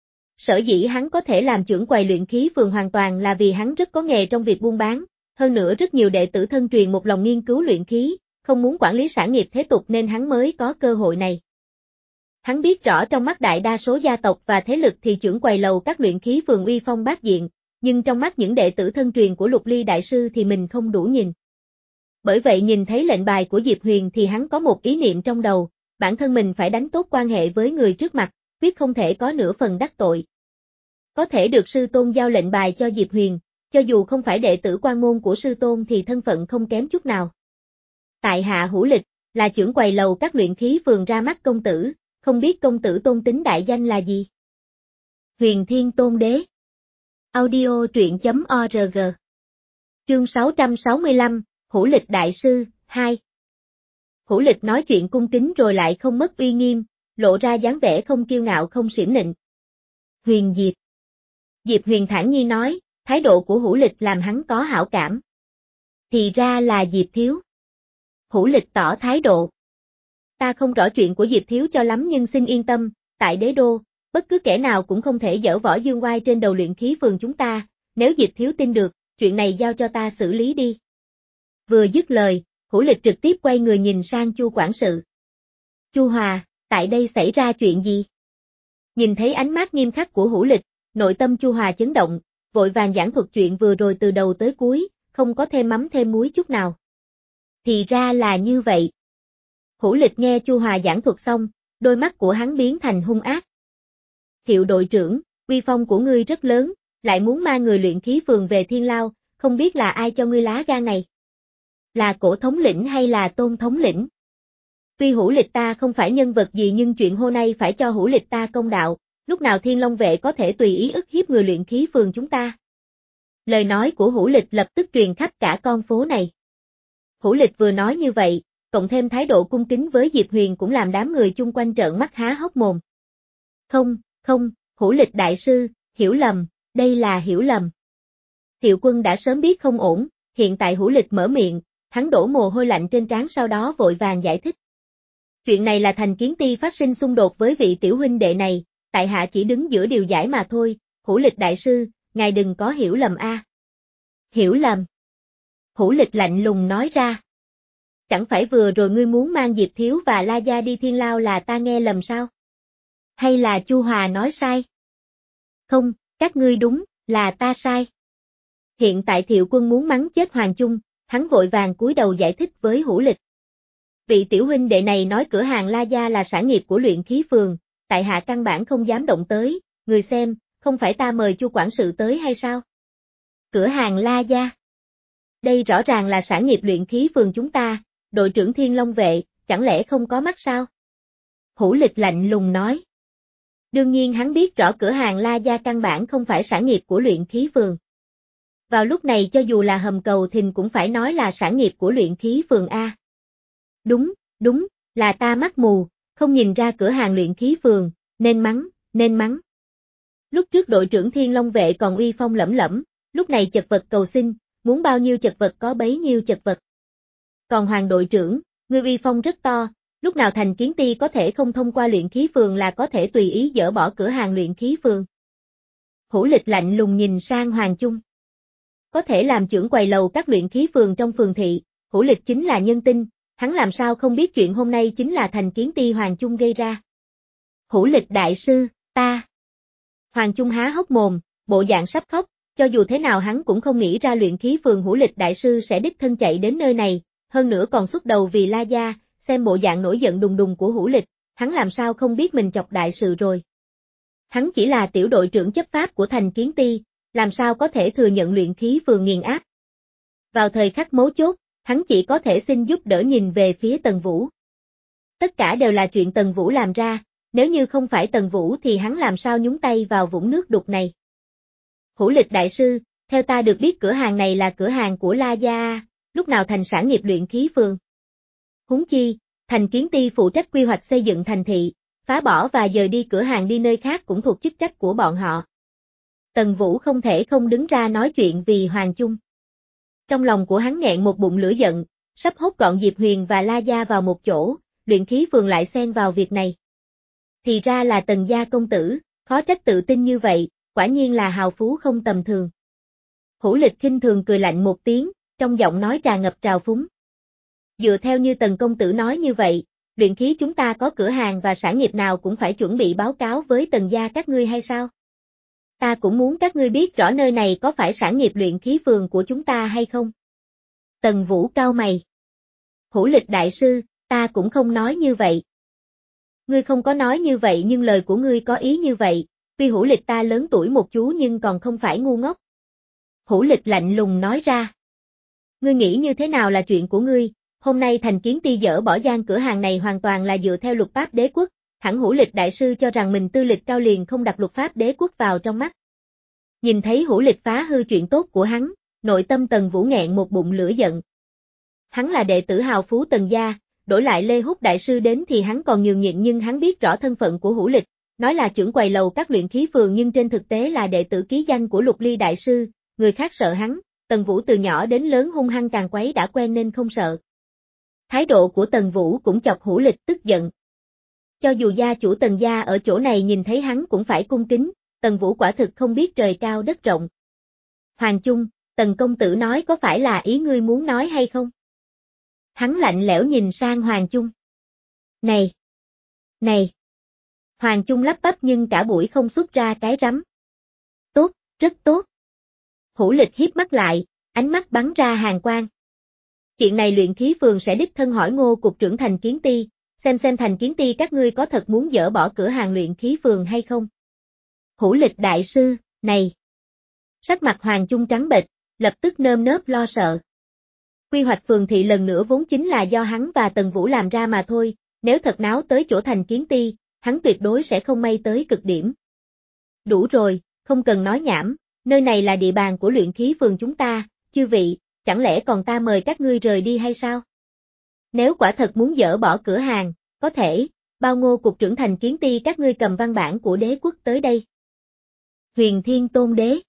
Sở dĩ hắn có thể làm trưởng quầy luyện khí phường hoàn toàn là vì hắn rất có nghề trong việc buôn bán, hơn nữa rất nhiều đệ tử thân truyền một lòng nghiên cứu luyện khí, không muốn quản lý sản nghiệp thế tục nên hắn mới có cơ hội này. Hắn biết rõ trong mắt đại đa số gia tộc và thế lực thì trưởng quầy lầu các luyện khí phường uy phong bát diện, nhưng trong mắt những đệ tử thân truyền của Lục Ly Đại Sư thì mình không đủ nhìn. Bởi vậy nhìn thấy lệnh bài của Diệp Huyền thì hắn có một ý niệm trong đầu, bản thân mình phải đánh tốt quan hệ với người trước mặt, quyết không thể có nửa phần đắc tội. Có thể được sư tôn giao lệnh bài cho Diệp Huyền, cho dù không phải đệ tử Quan Môn của sư tôn thì thân phận không kém chút nào. Tại hạ Hữu Lịch, là trưởng quầy lầu các luyện khí phường ra mắt công tử, không biết công tử tôn tính đại danh là gì? Huyền Thiên Tôn Đế. Audio truyện chấm org. Chương sáu trăm sáu mươi lăm, Hữu Lịch Đại Sư, hai. Hữu Lịch nói chuyện cung kính rồi lại không mất uy nghiêm, lộ ra dáng vẻ không kiêu ngạo không xiểm nịnh. Huyền Diệp. Diệp Huyền thản nhiên nói, thái độ của Hữu Lịch làm hắn có hảo cảm. Thì ra là Diệp Thiếu. Hữu Lịch tỏ thái độ. Ta không rõ chuyện của Diệp Thiếu cho lắm nhưng xin yên tâm, tại đế đô, bất cứ kẻ nào cũng không thể giở võ dương oai trên đầu luyện khí phường chúng ta, nếu Diệp Thiếu tin được, chuyện này giao cho ta xử lý đi. Vừa dứt lời, Hữu Lịch trực tiếp quay người nhìn sang Chu quản sự. Chu Hòa, tại đây xảy ra chuyện gì? Nhìn thấy ánh mắt nghiêm khắc của Hữu Lịch, nội tâm Chu Hòa chấn động, vội vàng giảng thuật chuyện vừa rồi từ đầu tới cuối, không có thêm mắm thêm muối chút nào. Thì ra là như vậy. Hữu Lịch nghe Chu Hòa giảng thuật xong, đôi mắt của hắn biến thành hung ác. Hiệu đội trưởng, uy phong của ngươi rất lớn, lại muốn mang người luyện khí phường về Thiên Lao, không biết là ai cho ngươi lá gan này? Là Cổ thống lĩnh hay là Tôn thống lĩnh? Tuy Hữu Lịch ta không phải nhân vật gì nhưng chuyện hôm nay phải cho Hữu Lịch ta công đạo, lúc nào Thiên Long vệ có thể tùy ý ức hiếp người luyện khí phường chúng ta. Lời nói của Hữu Lịch lập tức truyền khắp cả con phố này. Hữu Lịch vừa nói như vậy, cộng thêm thái độ cung kính với Diệp Huyền cũng làm đám người chung quanh trợn mắt há hốc mồm. Không, không, Hữu Lịch Đại Sư, hiểu lầm, đây là hiểu lầm. Thiệu Quân đã sớm biết không ổn, hiện tại Hữu Lịch mở miệng, hắn đổ mồ hôi lạnh trên trán sau đó vội vàng giải thích. Chuyện này là Thành Kiến Ti phát sinh xung đột với vị tiểu huynh đệ này, tại hạ chỉ đứng giữa điều giải mà thôi, Hữu Lịch Đại Sư, ngài đừng có hiểu lầm a. Hiểu lầm. Hữu Lịch lạnh lùng nói ra. Chẳng phải vừa rồi ngươi muốn mang Diệp Thiếu và La Gia đi Thiên Lao là ta nghe lầm sao? Hay là Chu Hòa nói sai? Không, các ngươi đúng, là ta sai. Hiện tại Thiệu Quân muốn mắng chết Hoàng Chung, hắn vội vàng cúi đầu giải thích với Hữu Lịch. Vị tiểu huynh đệ này nói cửa hàng La Gia là sản nghiệp của luyện khí phường, tại hạ căn bản không dám động tới, người xem, không phải ta mời Chu quản sự tới hay sao? Cửa hàng La Gia. Đây rõ ràng là sản nghiệp luyện khí phường chúng ta, đội trưởng Thiên Long vệ, chẳng lẽ không có mắt sao? Hữu Lịch lạnh lùng nói. Đương nhiên hắn biết rõ cửa hàng La Gia căn bản không phải sản nghiệp của luyện khí phường. Vào lúc này cho dù là Hầm Cầu Thìn cũng phải nói là sản nghiệp của luyện khí phường A. Đúng, đúng, là ta mắt mù, không nhìn ra cửa hàng luyện khí phường, nên mắng, nên mắng. Lúc trước đội trưởng Thiên Long vệ còn uy phong lẫm lẫm, lúc này chật vật cầu xin, muốn bao nhiêu chật vật có bấy nhiêu chật vật. Còn Hoàng đội trưởng, ngươi uy phong rất to, lúc nào Thành Kiến Ti có thể không thông qua luyện khí phường là có thể tùy ý dỡ bỏ cửa hàng luyện khí phường. Hữu Lịch lạnh lùng nhìn sang Hoàng Chung. Có thể làm trưởng quầy lầu các luyện khí phường trong phường thị, Hữu Lịch chính là nhân tinh, hắn làm sao không biết chuyện hôm nay chính là Thành Kiến Ti Hoàng Chung gây ra. Hữu Lịch Đại Sư, ta. Hoàng Chung há hốc mồm, bộ dạng sắp khóc, cho dù thế nào hắn cũng không nghĩ ra luyện khí phường Hữu Lịch Đại Sư sẽ đích thân chạy đến nơi này, hơn nữa còn xuất đầu vì La Gia, xem bộ dạng nổi giận đùng đùng của Hữu Lịch, hắn làm sao không biết mình chọc đại sự rồi. Hắn chỉ là tiểu đội trưởng chấp pháp của Thành Kiến Ti, làm sao có thể thừa nhận luyện khí phường nghiền áp. Vào thời khắc mấu chốt, hắn chỉ có thể xin giúp đỡ nhìn về phía Tần Vũ. Tất cả đều là chuyện Tần Vũ làm ra, nếu như không phải Tần Vũ thì hắn làm sao nhúng tay vào vũng nước đục này. Hữu Lịch Đại Sư, theo ta được biết cửa hàng này là cửa hàng của La Gia, lúc nào thành sản nghiệp luyện khí phường. Huống chi, Thành Kiến Ty phụ trách quy hoạch xây dựng thành thị, phá bỏ và dời đi cửa hàng đi nơi khác cũng thuộc chức trách của bọn họ. Tần Vũ không thể không đứng ra nói chuyện vì Hoàng Chung. Trong lòng của hắn nghẹn một bụng lửa giận, sắp hốt gọn Diệp Huyền và La Gia vào một chỗ, luyện khí phường lại xen vào việc này. Thì ra là Tần gia công tử, khó trách tự tin như vậy, quả nhiên là hào phú không tầm thường. Hữu Lịch khinh thường cười lạnh một tiếng, trong giọng nói tràn ngập trào phúng. Dựa theo như Tần công tử nói như vậy, luyện khí chúng ta có cửa hàng và sản nghiệp nào cũng phải chuẩn bị báo cáo với Tần gia các ngươi hay sao? Ta cũng muốn các ngươi biết rõ nơi này có phải sản nghiệp luyện khí phường của chúng ta hay không? Tần Vũ cau mày. Hữu Lịch đại sư, ta cũng không nói như vậy. Ngươi không có nói như vậy nhưng lời của ngươi có ý như vậy, tuy Hữu Lịch ta lớn tuổi một chú nhưng còn không phải ngu ngốc. Hữu Lịch lạnh lùng nói ra. Ngươi nghĩ như thế nào là chuyện của ngươi, hôm nay Thành Kiến Ty dỡ bỏ gian cửa hàng này hoàn toàn là dựa theo luật pháp đế quốc, hẳn Hữu Lịch đại sư cho rằng mình tư lịch cao liền không đặt luật pháp đế quốc vào trong mắt. Nhìn thấy Hữu Lịch phá hư chuyện tốt của hắn, nội tâm Tần Vũ nghẹn một bụng lửa giận. Hắn là đệ tử hào phú Tần gia, đổi lại Lê Húc đại sư đến thì hắn còn nhường nhịn nhưng hắn biết rõ thân phận của Hữu Lịch, nói là trưởng quầy lầu các luyện khí phường nhưng trên thực tế là đệ tử ký danh của Lục Ly đại sư, người khác sợ hắn, Tần Vũ từ nhỏ đến lớn hung hăng càng quấy đã quen nên không sợ. Thái độ của Tần Vũ cũng chọc Hữu Lịch tức giận. Cho dù gia chủ Tần gia ở chỗ này nhìn thấy hắn cũng phải cung kính, Tần Vũ quả thực không biết trời cao đất rộng. Hoàng Chung, Tần công tử nói có phải là ý ngươi muốn nói hay không? Hắn lạnh lẽo nhìn sang Hoàng Chung. Này! Này! Hoàng Chung lắp bắp nhưng cả buổi không xuất ra cái rắm. Tốt, rất tốt. Hữu Lịch hiếp mắt lại, ánh mắt bắn ra hàn quang. Chuyện này luyện khí phường sẽ đích thân hỏi Ngô cục trưởng Thành Kiến Ty, xem xem Thành Kiến Ty các ngươi có thật muốn dỡ bỏ cửa hàng luyện khí phường hay không. Hữu Lịch đại sư, này! Sắc mặt Hoàng Chung trắng bệch, lập tức nơm nớp lo sợ. Quy hoạch phường thị lần nữa vốn chính là do hắn và Tần Vũ làm ra mà thôi, nếu thật náo tới chỗ Thành Kiến Ty, hắn tuyệt đối sẽ không may tới cực điểm. Đủ rồi, không cần nói nhảm, nơi này là địa bàn của luyện khí phường chúng ta, chư vị, chẳng lẽ còn ta mời các ngươi rời đi hay sao? Nếu quả thật muốn dỡ bỏ cửa hàng, có thể, bao Ngô cục trưởng Thành Kiến Ty các ngươi cầm văn bản của đế quốc tới đây. Huyền Thiên Tôn Đế.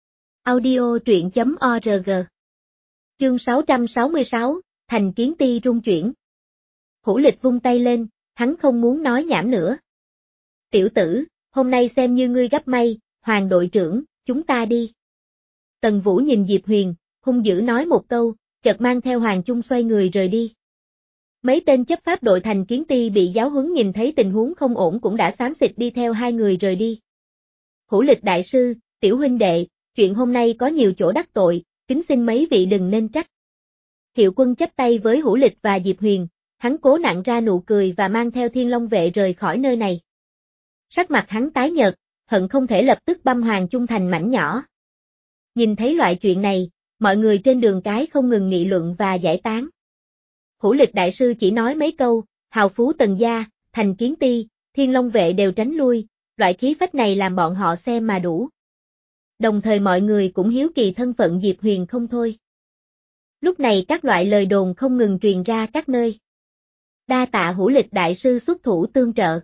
Audio truyện chấm org. Chương sáu trăm sáu mươi sáu, Thành Kiến Ty rung chuyển. Hữu Lịch vung tay lên, hắn không muốn nói nhảm nữa. Tiểu tử, hôm nay xem như ngươi gấp may, Hoàng đội trưởng, chúng ta đi. Tần Vũ nhìn Diệp Huyền, hung dữ nói một câu, chợt mang theo Hoàng Chung xoay người rời đi. Mấy tên chấp pháp đội Thành Kiến Ty bị giáo huấn nhìn thấy tình huống không ổn cũng đã xám xịt đi theo hai người rời đi. Hữu Lịch đại sư, tiểu huynh đệ, chuyện hôm nay có nhiều chỗ đắc tội, kính xin mấy vị đừng nên trách. Hiệu Quân chắp tay với Hữu Lịch và Diệp Huyền, hắn cố nặn ra nụ cười và mang theo Thiên Long vệ rời khỏi nơi này. Sắc mặt hắn tái nhợt, hận không thể lập tức băm Hoàng Chung thành mảnh nhỏ. Nhìn thấy loại chuyện này, mọi người trên đường cái không ngừng nghị luận và giải tán. Hữu Lịch đại sư chỉ nói mấy câu, hào phú Tần gia, Thành Kiến Ty, Thiên Long vệ đều tránh lui, loại khí phách này làm bọn họ xem mà đủ. Đồng thời mọi người cũng hiếu kỳ thân phận Diệp Huyền không thôi. Lúc này các loại lời đồn không ngừng truyền ra các nơi. Đa tạ Hữu Lịch đại sư xuất thủ tương trợ.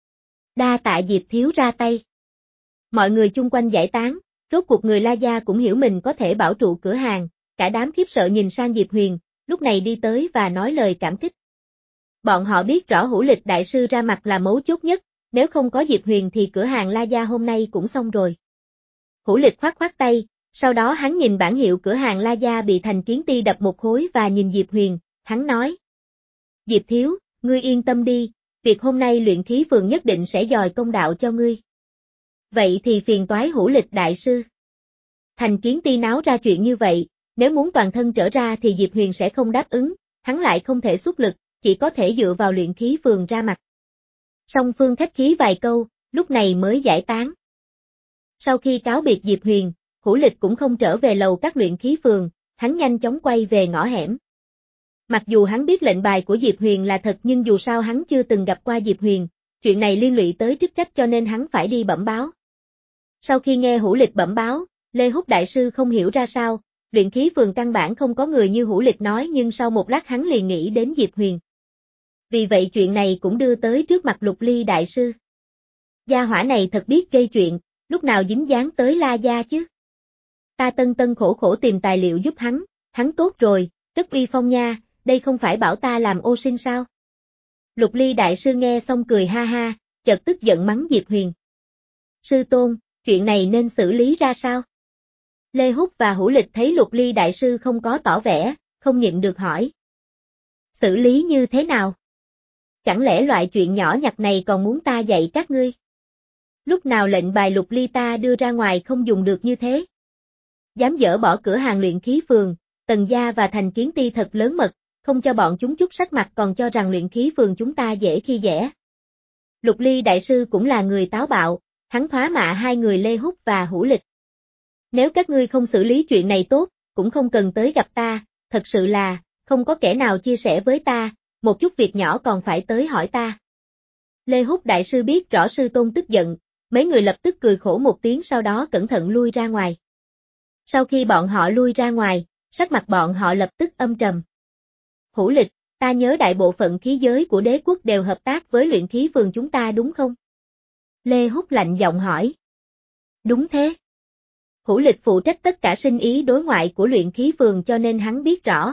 Đa tạ Diệp thiếu ra tay. Mọi người chung quanh giải tán, rốt cuộc người La Gia cũng hiểu mình có thể bảo trụ cửa hàng, cả đám khiếp sợ nhìn sang Diệp Huyền, lúc này đi tới và nói lời cảm kích. Bọn họ biết rõ Hữu Lịch đại sư ra mặt là mấu chốt nhất, nếu không có Diệp Huyền thì cửa hàng La Gia hôm nay cũng xong rồi. Hữu Lịch khoát khoát tay, sau đó hắn nhìn bảng hiệu cửa hàng La Gia bị Thành Kiến Ty đập một khối và nhìn Diệp Huyền, hắn nói. Diệp thiếu, ngươi yên tâm đi, việc hôm nay luyện khí phường nhất định sẽ dòi công đạo cho ngươi. Vậy thì phiền toái Hữu Lịch đại sư. Thành Kiến Ty náo ra chuyện như vậy, nếu muốn toàn thân trở ra thì Diệp Huyền sẽ không đáp ứng, hắn lại không thể xuất lực, chỉ có thể dựa vào luyện khí phường ra mặt. Song phương khách khí vài câu, lúc này mới giải tán. Sau khi cáo biệt Diệp Huyền, Hữu Lịch cũng không trở về lầu các luyện khí phường, hắn nhanh chóng quay về ngõ hẻm. Mặc dù hắn biết lệnh bài của Diệp Huyền là thật nhưng dù sao hắn chưa từng gặp qua Diệp Huyền, chuyện này liên lụy tới chức trách cho nên hắn phải đi bẩm báo. Sau khi nghe Hữu Lịch bẩm báo, Lê Húc đại sư không hiểu ra sao, luyện khí phường căn bản không có người như Hữu Lịch nói nhưng sau một lát hắn liền nghĩ đến Diệp Huyền. Vì vậy chuyện này cũng đưa tới trước mặt Lục Ly đại sư. Gia hỏa này thật biết gây chuyện, lúc nào dính dáng tới La gia chứ. Ta tân tân khổ khổ tìm tài liệu giúp hắn, hắn tốt rồi, rất uy phong nha, đây không phải bảo ta làm ô sinh sao? Lục Ly đại sư nghe xong cười ha ha, chợt tức giận mắng Diệp Huyền. Sư tôn, chuyện này nên xử lý ra sao? Lê Húc và Hữu Lịch thấy Lục Ly đại sư không có tỏ vẻ, không nhịn được hỏi. Xử lý như thế nào? Chẳng lẽ loại chuyện nhỏ nhặt này còn muốn ta dạy các ngươi? Lúc nào lệnh bài Lục Ly ta đưa ra ngoài không dùng được như thế? Dám dỡ bỏ cửa hàng luyện khí phường, Tần gia và Thành Kiến Ti thật lớn mật, không cho bọn chúng chút sắc mặt còn cho rằng luyện khí phường chúng ta dễ khi dễ. Lục Ly đại sư cũng là người táo bạo, hắn thoá mạ hai người Lê Húc và Hữu Lịch. Nếu các ngươi không xử lý chuyện này tốt, cũng không cần tới gặp ta, thật sự là, không có kẻ nào chia sẻ với ta, một chút việc nhỏ còn phải tới hỏi ta. Lê Húc đại sư biết rõ sư tôn tức giận, mấy người lập tức cười khổ một tiếng sau đó cẩn thận lui ra ngoài. Sau khi bọn họ lui ra ngoài, sắc mặt bọn họ lập tức âm trầm. Hữu Lịch, ta nhớ đại bộ phận khí giới của đế quốc đều hợp tác với luyện khí phường chúng ta đúng không? Lê Húc lạnh giọng hỏi. Đúng thế. Hữu Lịch phụ trách tất cả sinh ý đối ngoại của luyện khí phường cho nên hắn biết rõ.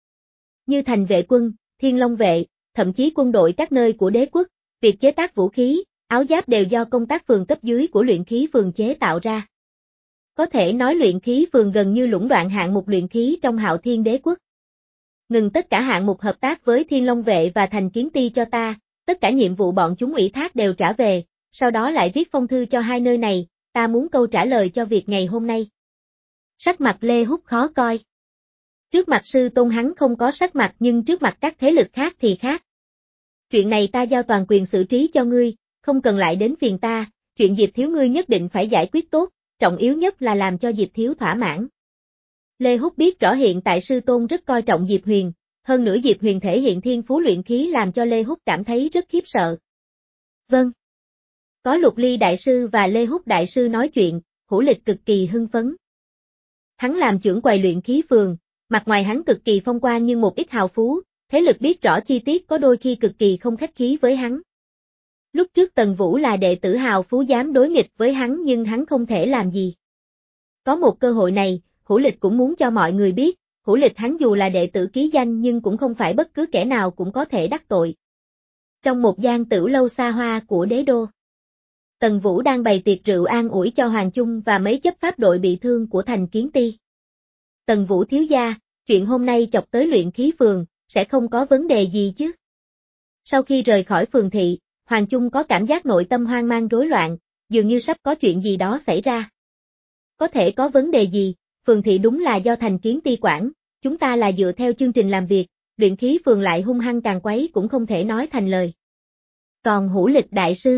Như Thành vệ quân, Thiên Long vệ, thậm chí quân đội các nơi của đế quốc, việc chế tác vũ khí, áo giáp đều do công tác phường cấp dưới của luyện khí phường chế tạo ra. Có thể nói luyện khí phường gần như lũng đoạn hạng mục luyện khí trong Hạo Thiên đế quốc. Ngừng tất cả hạng mục hợp tác với Thiên Long vệ và Thành Kiến Ti cho ta, tất cả nhiệm vụ bọn chúng ủy thác đều trả về, sau đó lại viết phong thư cho hai nơi này, ta muốn câu trả lời cho việc ngày hôm nay. Sắc mặt Lê Húc khó coi. Trước mặt sư tôn hắn không có sắc mặt nhưng trước mặt các thế lực khác thì khác. Chuyện này ta giao toàn quyền xử trí cho ngươi, không cần lại đến phiền ta, chuyện Diệp Thiếu ngươi nhất định phải giải quyết tốt, trọng yếu nhất là làm cho Diệp Thiếu thỏa mãn. Lê Húc biết rõ hiện tại sư tôn rất coi trọng Diệp Huyền, hơn nữa Diệp Huyền thể hiện thiên phú luyện khí làm cho Lê Húc cảm thấy rất khiếp sợ. Vâng. Có Lục Ly đại sư và Lê Húc đại sư nói chuyện, Hữu Lịch cực kỳ hưng phấn. Hắn làm trưởng quầy luyện khí phường, mặt ngoài hắn cực kỳ phong quang nhưng một ít hào phú, thế lực biết rõ chi tiết có đôi khi cực kỳ không khách khí với hắn. Lúc trước Tần Vũ là đệ tử hào phú dám đối nghịch với hắn nhưng hắn không thể làm gì. Có một cơ hội này, Hữu Lịch cũng muốn cho mọi người biết, Hữu Lịch hắn dù là đệ tử ký danh nhưng cũng không phải bất cứ kẻ nào cũng có thể đắc tội. Trong một gian tửu lâu xa hoa của đế đô, Tần Vũ đang bày tiệc rượu an ủi cho Hoàng Chung và mấy chấp pháp đội bị thương của Thành Kiến Ti. Tần Vũ thiếu gia, chuyện hôm nay chọc tới luyện khí phường, sẽ không có vấn đề gì chứ? Sau khi rời khỏi phường thị, Hoàng Chung có cảm giác nội tâm hoang mang rối loạn, dường như sắp có chuyện gì đó xảy ra. Có thể có vấn đề gì, phường thị đúng là do Thành Kiến Ti quản, chúng ta là dựa theo chương trình làm việc, luyện khí phường lại hung hăng càng quấy cũng không thể nói thành lời. Còn Hữu Lịch đại sư?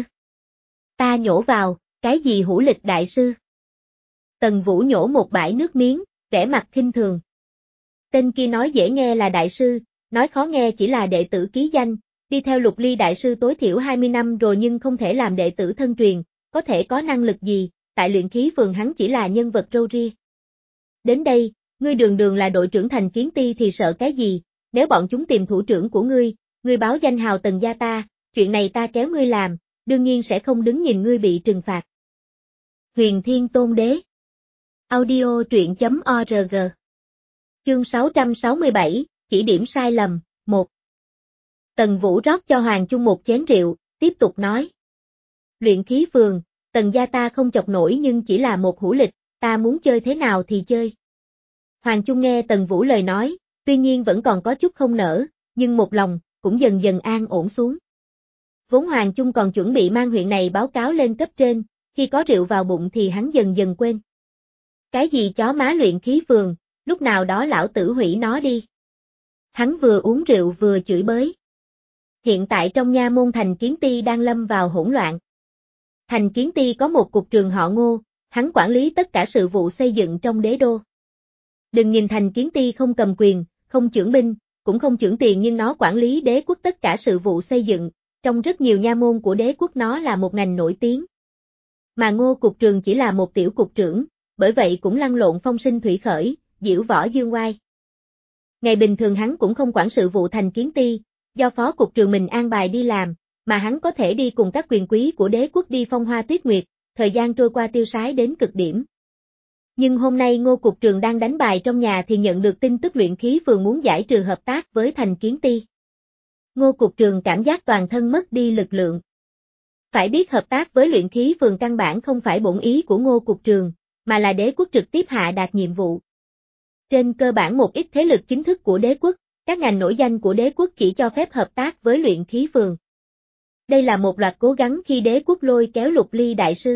Ta nhổ vào, cái gì Hữu Lịch đại sư? Tần Vũ nhổ một bãi nước miếng, vẻ mặt khinh thường. Tên kia nói dễ nghe là đại sư, nói khó nghe chỉ là đệ tử ký danh, đi theo Lục Ly đại sư tối thiểu hai mươi năm rồi nhưng không thể làm đệ tử thân truyền, có thể có năng lực gì, tại luyện khí phường hắn chỉ là nhân vật râu ria. Đến đây, ngươi đường đường là đội trưởng Thành Kiến Ti thì sợ cái gì, nếu bọn chúng tìm thủ trưởng của ngươi, ngươi báo danh hào Tần gia ta, chuyện này ta kéo ngươi làm, đương nhiên sẽ không đứng nhìn ngươi bị trừng phạt. Huyền Thiên Tôn Đế. Audio truyện chấm org. Chương sáu trăm sáu mươi bảy, chỉ điểm sai lầm, một. Tần Vũ rót cho Hoàng Chung một chén rượu, tiếp tục nói. Luyện khí phường, Tần gia ta không chọc nổi nhưng chỉ là một Hữu Lịch, ta muốn chơi thế nào thì chơi. Hoàng Chung nghe Tần Vũ lời nói, tuy nhiên vẫn còn có chút không nỡ, nhưng một lòng, cũng dần dần an ổn xuống. Vốn Hoàng Chung còn chuẩn bị mang huyện này báo cáo lên cấp trên, khi có rượu vào bụng thì hắn dần dần quên. Cái gì chó má luyện khí phường, lúc nào đó lão tử hủy nó đi. Hắn vừa uống rượu vừa chửi bới. Hiện tại trong nha môn Thành Kiến Ti đang lâm vào hỗn loạn. Thành Kiến Ti có một cục trường họ Ngô, hắn quản lý tất cả sự vụ xây dựng trong đế đô. Đừng nhìn Thành Kiến Ti không cầm quyền, không chưởng binh, cũng không chưởng tiền nhưng nó quản lý đế quốc tất cả sự vụ xây dựng, trong rất nhiều nha môn của đế quốc nó là một ngành nổi tiếng. Mà Ngô cục trường chỉ là một tiểu cục trưởng, bởi vậy cũng lăn lộn phong sinh thủy khởi, diễu võ dương oai. Ngày bình thường hắn cũng không quản sự vụ Thành Kiến Ti, do phó cục trưởng mình an bài đi làm, mà hắn có thể đi cùng các quyền quý của đế quốc đi phong hoa tuyết nguyệt, thời gian trôi qua tiêu sái đến cực điểm. Nhưng hôm nay Ngô cục trưởng đang đánh bài trong nhà thì nhận được tin tức luyện khí phường muốn giải trừ hợp tác với Thành Kiến Ti. Ngô cục trưởng cảm giác toàn thân mất đi lực lượng. Phải biết hợp tác với luyện khí phường căn bản không phải bổn ý của Ngô cục trưởng, mà là đế quốc trực tiếp hạ đạt nhiệm vụ. Trên cơ bản một ít thế lực chính thức của đế quốc, các ngành nổi danh của đế quốc chỉ cho phép hợp tác với luyện khí phường. Đây là một loạt cố gắng khi đế quốc lôi kéo Lục Ly đại sư.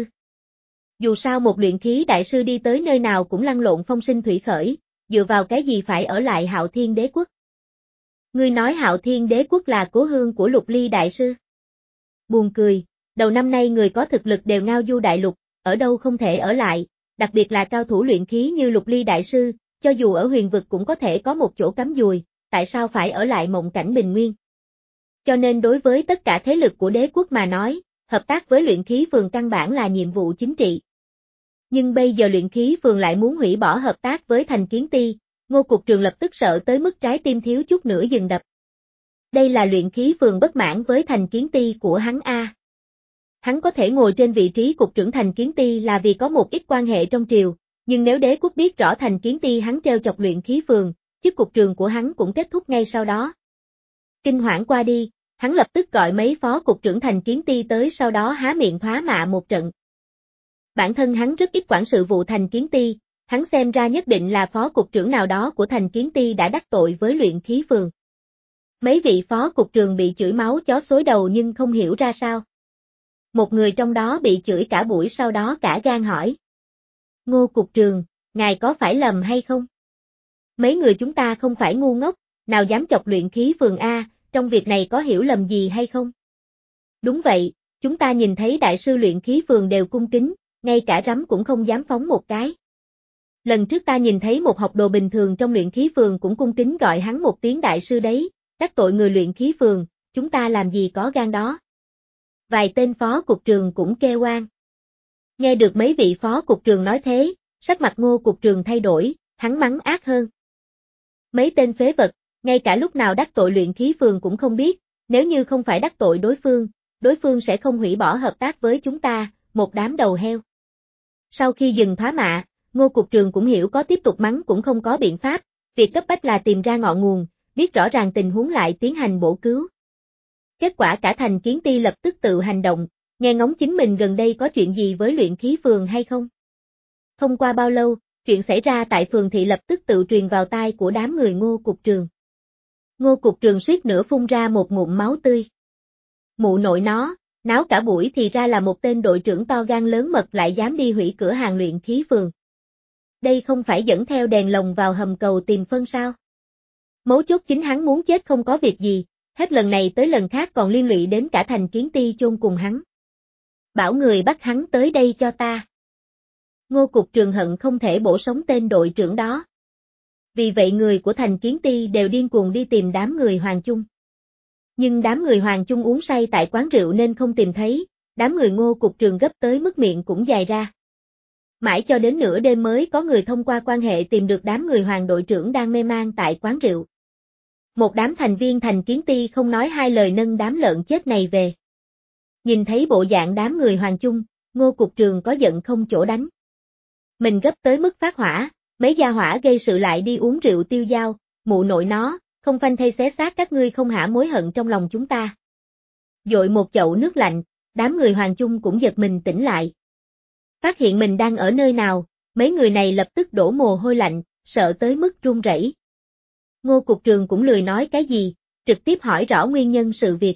Dù sao một luyện khí đại sư đi tới nơi nào cũng lăn lộn phong sinh thủy khởi, dựa vào cái gì phải ở lại Hạo Thiên đế quốc. Ngươi nói Hạo Thiên đế quốc là cố hương của Lục Ly đại sư. Buồn cười, đầu năm nay người có thực lực đều ngao du đại lục, ở đâu không thể ở lại, đặc biệt là cao thủ luyện khí như Lục Ly đại sư, cho dù ở huyền vực cũng có thể có một chỗ cắm dùi, tại sao phải ở lại mộng cảnh bình nguyên. Cho nên đối với tất cả thế lực của đế quốc mà nói, hợp tác với luyện khí phường căn bản là nhiệm vụ chính trị. Nhưng bây giờ luyện khí phường lại muốn hủy bỏ hợp tác với Thành Kiến Ti, Ngô cục trưởng lập tức sợ tới mức trái tim thiếu chút nữa dừng đập. Đây là luyện khí phường bất mãn với Thành Kiến Ti của hắn a. Hắn có thể ngồi trên vị trí cục trưởng Thành Kiến Ti là vì có một ít quan hệ trong triều, nhưng nếu đế quốc biết rõ Thành Kiến Ti hắn treo chọc luyện khí phường, chức cục trưởng của hắn cũng kết thúc ngay sau đó. Kinh hoảng qua đi, hắn lập tức gọi mấy phó cục trưởng Thành Kiến Ti tới sau đó há miệng thoá mạ một trận. Bản thân hắn rất ít quản sự vụ Thành Kiến Ti, hắn xem ra nhất định là phó cục trưởng nào đó của Thành Kiến Ti đã đắc tội với luyện khí phường. Mấy vị phó cục trưởng bị chửi máu chó xối đầu nhưng không hiểu ra sao. Một người trong đó bị chửi cả buổi sau đó cả gan hỏi. Ngô cục trưởng, ngài có phải lầm hay không? Mấy người chúng ta không phải ngu ngốc, nào dám chọc luyện khí phường A, trong việc này có hiểu lầm gì hay không? Đúng vậy, chúng ta nhìn thấy đại sư luyện khí phường đều cung kính, ngay cả rắm cũng không dám phóng một cái. Lần trước ta nhìn thấy một học đồ bình thường trong luyện khí phường cũng cung kính gọi hắn một tiếng đại sư đấy, đắc tội người luyện khí phường, chúng ta làm gì có gan đó. Vài tên phó cục trưởng cũng kêu oan. Nghe được mấy vị phó cục trưởng nói thế, sắc mặt Ngô cục trưởng thay đổi, hắn mắng ác hơn. Mấy tên phế vật, ngay cả lúc nào đắc tội luyện khí phường cũng không biết, nếu như không phải đắc tội đối phương, đối phương sẽ không hủy bỏ hợp tác với chúng ta, một đám đầu heo. Sau khi dừng thoá mạ, Ngô cục trưởng cũng hiểu có tiếp tục mắng cũng không có biện pháp, việc cấp bách là tìm ra ngọn nguồn, biết rõ ràng tình huống lại tiến hành bổ cứu. Kết quả cả Thành Kiến Ti lập tức tự hành động, nghe ngóng chính mình gần đây có chuyện gì với luyện khí phường hay không. Không qua bao lâu, chuyện xảy ra tại phường thị lập tức tự truyền vào tai của đám người Ngô cục trưởng. Ngô cục trưởng suýt nữa phun ra một ngụm máu tươi. Mụ nội nó, náo cả buổi thì ra là một tên đội trưởng to gan lớn mật lại dám đi hủy cửa hàng luyện khí phường. Đây không phải dẫn theo đèn lồng vào hầm cầu tìm phân sao? Mấu chốt chính hắn muốn chết không có việc gì, hết lần này tới lần khác còn liên lụy đến cả Thành Kiến Ti chôn cùng hắn. Bảo người bắt hắn tới đây cho ta. Ngô cục trưởng hận không thể bổ sống tên đội trưởng đó. Vì vậy người của Thành Kiến Ti đều điên cuồng đi tìm đám người Hoàng Chung. Nhưng đám người Hoàng Chung uống say tại quán rượu nên không tìm thấy, đám người Ngô cục trưởng gấp tới mức miệng cũng dài ra. Mãi cho đến nửa đêm mới có người thông qua quan hệ tìm được đám người Hoàng đội trưởng đang mê man tại quán rượu. Một đám thành viên Thành Kiến Ti không nói hai lời nâng đám lợn chết này về. Nhìn thấy bộ dạng đám người Hoàng Chung, Ngô cục trưởng có giận không chỗ đánh. Mình gấp tới mức phát hỏa, mấy gia hỏa gây sự lại đi uống rượu tiêu dao, mụ nội nó, không phanh thay xé xác các ngươi không hả mối hận trong lòng chúng ta. Dội một chậu nước lạnh, đám người Hoàng Chung cũng giật mình tỉnh lại. Phát hiện mình đang ở nơi nào, mấy người này lập tức đổ mồ hôi lạnh, sợ tới mức run rẩy. Ngô cục trưởng cũng lười nói cái gì, trực tiếp hỏi rõ nguyên nhân sự việc.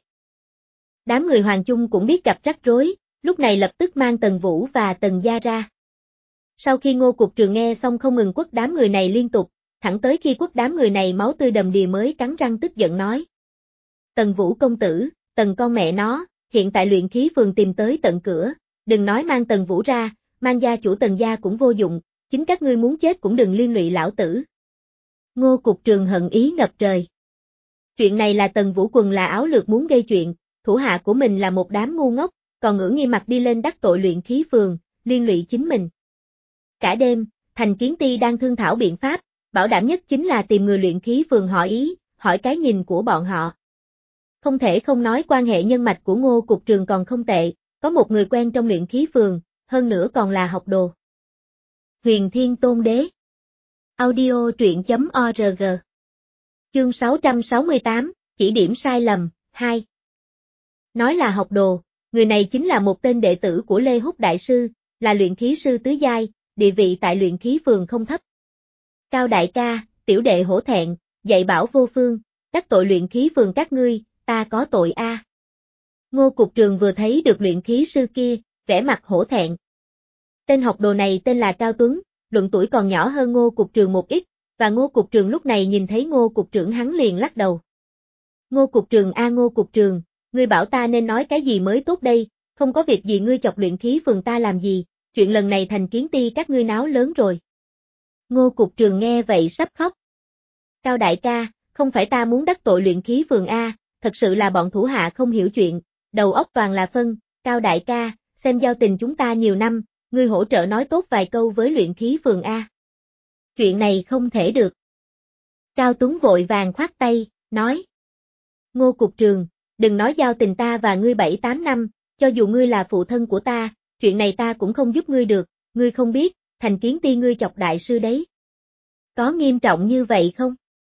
Đám người Hoàng Chung cũng biết gặp rắc rối, lúc này lập tức mang Tần Vũ và Tần Gia ra. Sau khi Ngô cục trưởng nghe xong không ngừng quất đám người này liên tục, thẳng tới khi quất đám người này máu tươi đầm đìa mới cắn răng tức giận nói. Tần Vũ công tử, Tần con mẹ nó, hiện tại luyện khí phường tìm tới tận cửa, đừng nói mang Tần Vũ ra, mang gia chủ Tần gia cũng vô dụng, chính các ngươi muốn chết cũng đừng liên lụy lão tử. Ngô cục trưởng hận ý ngập trời. Chuyện này là Tần Vũ quần là áo lược muốn gây chuyện, thủ hạ của mình là một đám ngu ngốc, còn ngửa nghiêm mặt đi lên đắc tội luyện khí phường, liên lụy chính mình. Cả đêm, Thành Kiến Ti đang thương thảo biện pháp, bảo đảm nhất chính là tìm người luyện khí phường hỏi ý, hỏi cái nhìn của bọn họ. Không thể không nói quan hệ nhân mạch của Ngô cục trường còn không tệ, có một người quen trong luyện khí phường, hơn nữa còn là học đồ. Huyền Thiên Tôn Đế. Audio truyện.org. Chương sáu trăm sáu mươi tám, chỉ điểm sai lầm, hai. Nói là học đồ, người này chính là một tên đệ tử của Lê Húc Đại Sư, là luyện khí sư tứ giai, địa vị tại luyện khí phường không thấp. Cao đại ca, tiểu đệ hổ thẹn, dạy bảo vô phương, đắc tội luyện khí phường các ngươi, ta có tội a. À. Ngô cục trường vừa thấy được luyện khí sư kia, vẻ mặt hổ thẹn. Tên học đồ này tên là Cao Tuấn, luận tuổi còn nhỏ hơn Ngô cục trường một ít, và Ngô cục trường lúc này nhìn thấy Ngô cục trưởng hắn liền lắc đầu. Ngô cục trường a à, Ngô cục trường, ngươi bảo ta nên nói cái gì mới tốt đây, không có việc gì ngươi chọc luyện khí phường ta làm gì, chuyện lần này thành kiến ti các ngươi náo lớn rồi. Ngô cục trường nghe vậy sắp khóc. Cao đại ca, không phải ta muốn đắc tội luyện khí phường A, thật sự là bọn thủ hạ không hiểu chuyện, đầu óc toàn là phân, Cao đại ca, xem giao tình chúng ta nhiều năm, ngươi hỗ trợ nói tốt vài câu với luyện khí phường A. Chuyện này không thể được. Cao Tuấn vội vàng khoát tay, nói. Ngô cục trường, đừng nói giao tình ta và ngươi bảy tám năm, cho dù ngươi là phụ thân của ta, chuyện này ta cũng không giúp ngươi được, ngươi không biết, thành kiến ti ngươi chọc đại sư đấy. Có nghiêm trọng như vậy không?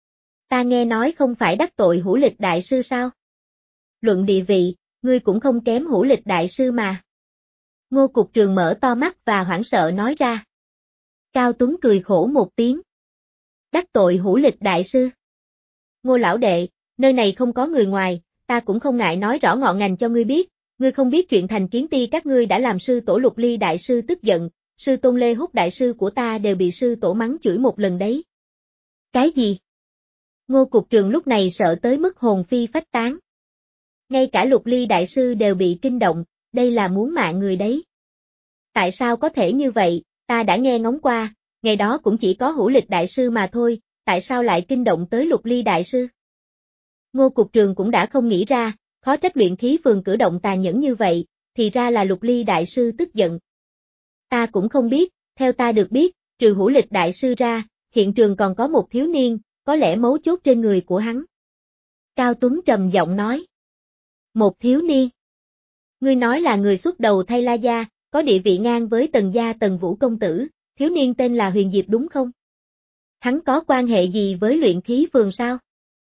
Ta nghe nói không phải đắc tội Hữu Lịch đại sư sao? Luận địa vị, ngươi cũng không kém Hữu Lịch đại sư mà. Ngô cục trường mở to mắt và hoảng sợ nói ra. Cao Tuấn cười khổ một tiếng. Đắc tội Hữu Lịch đại sư. Ngô lão đệ, nơi này không có người ngoài, ta cũng không ngại nói rõ ngọn ngành cho ngươi biết, ngươi không biết chuyện thành kiến ti các ngươi đã làm sư tổ Lục Ly đại sư tức giận, sư tôn Lê Húc đại sư của ta đều bị sư tổ mắng chửi một lần đấy. Cái gì? Ngô cục trường lúc này sợ tới mức hồn phi phách tán. Ngay cả Lục Ly đại sư đều bị kinh động, đây là muốn mạng người đấy. Tại sao có thể như vậy, ta đã nghe ngóng qua, ngày đó cũng chỉ có Hữu Lịch đại sư mà thôi, tại sao lại kinh động tới Lục Ly đại sư? Ngô cục trường cũng đã không nghĩ ra, khó trách luyện khí phường cử động tàn nhẫn như vậy, thì ra là Lục Ly đại sư tức giận. Ta cũng không biết, theo ta được biết, trừ Hữu Lịch đại sư ra, hiện trường còn có một thiếu niên, có lẽ mấu chốt trên người của hắn. Cao Tuấn trầm giọng nói. Một thiếu niên. Ngươi nói là người xuất đầu thay La gia, có địa vị ngang với Tần gia Tần Vũ công tử, thiếu niên tên là Huyền Diệp đúng không? Hắn có quan hệ gì với luyện khí phường sao?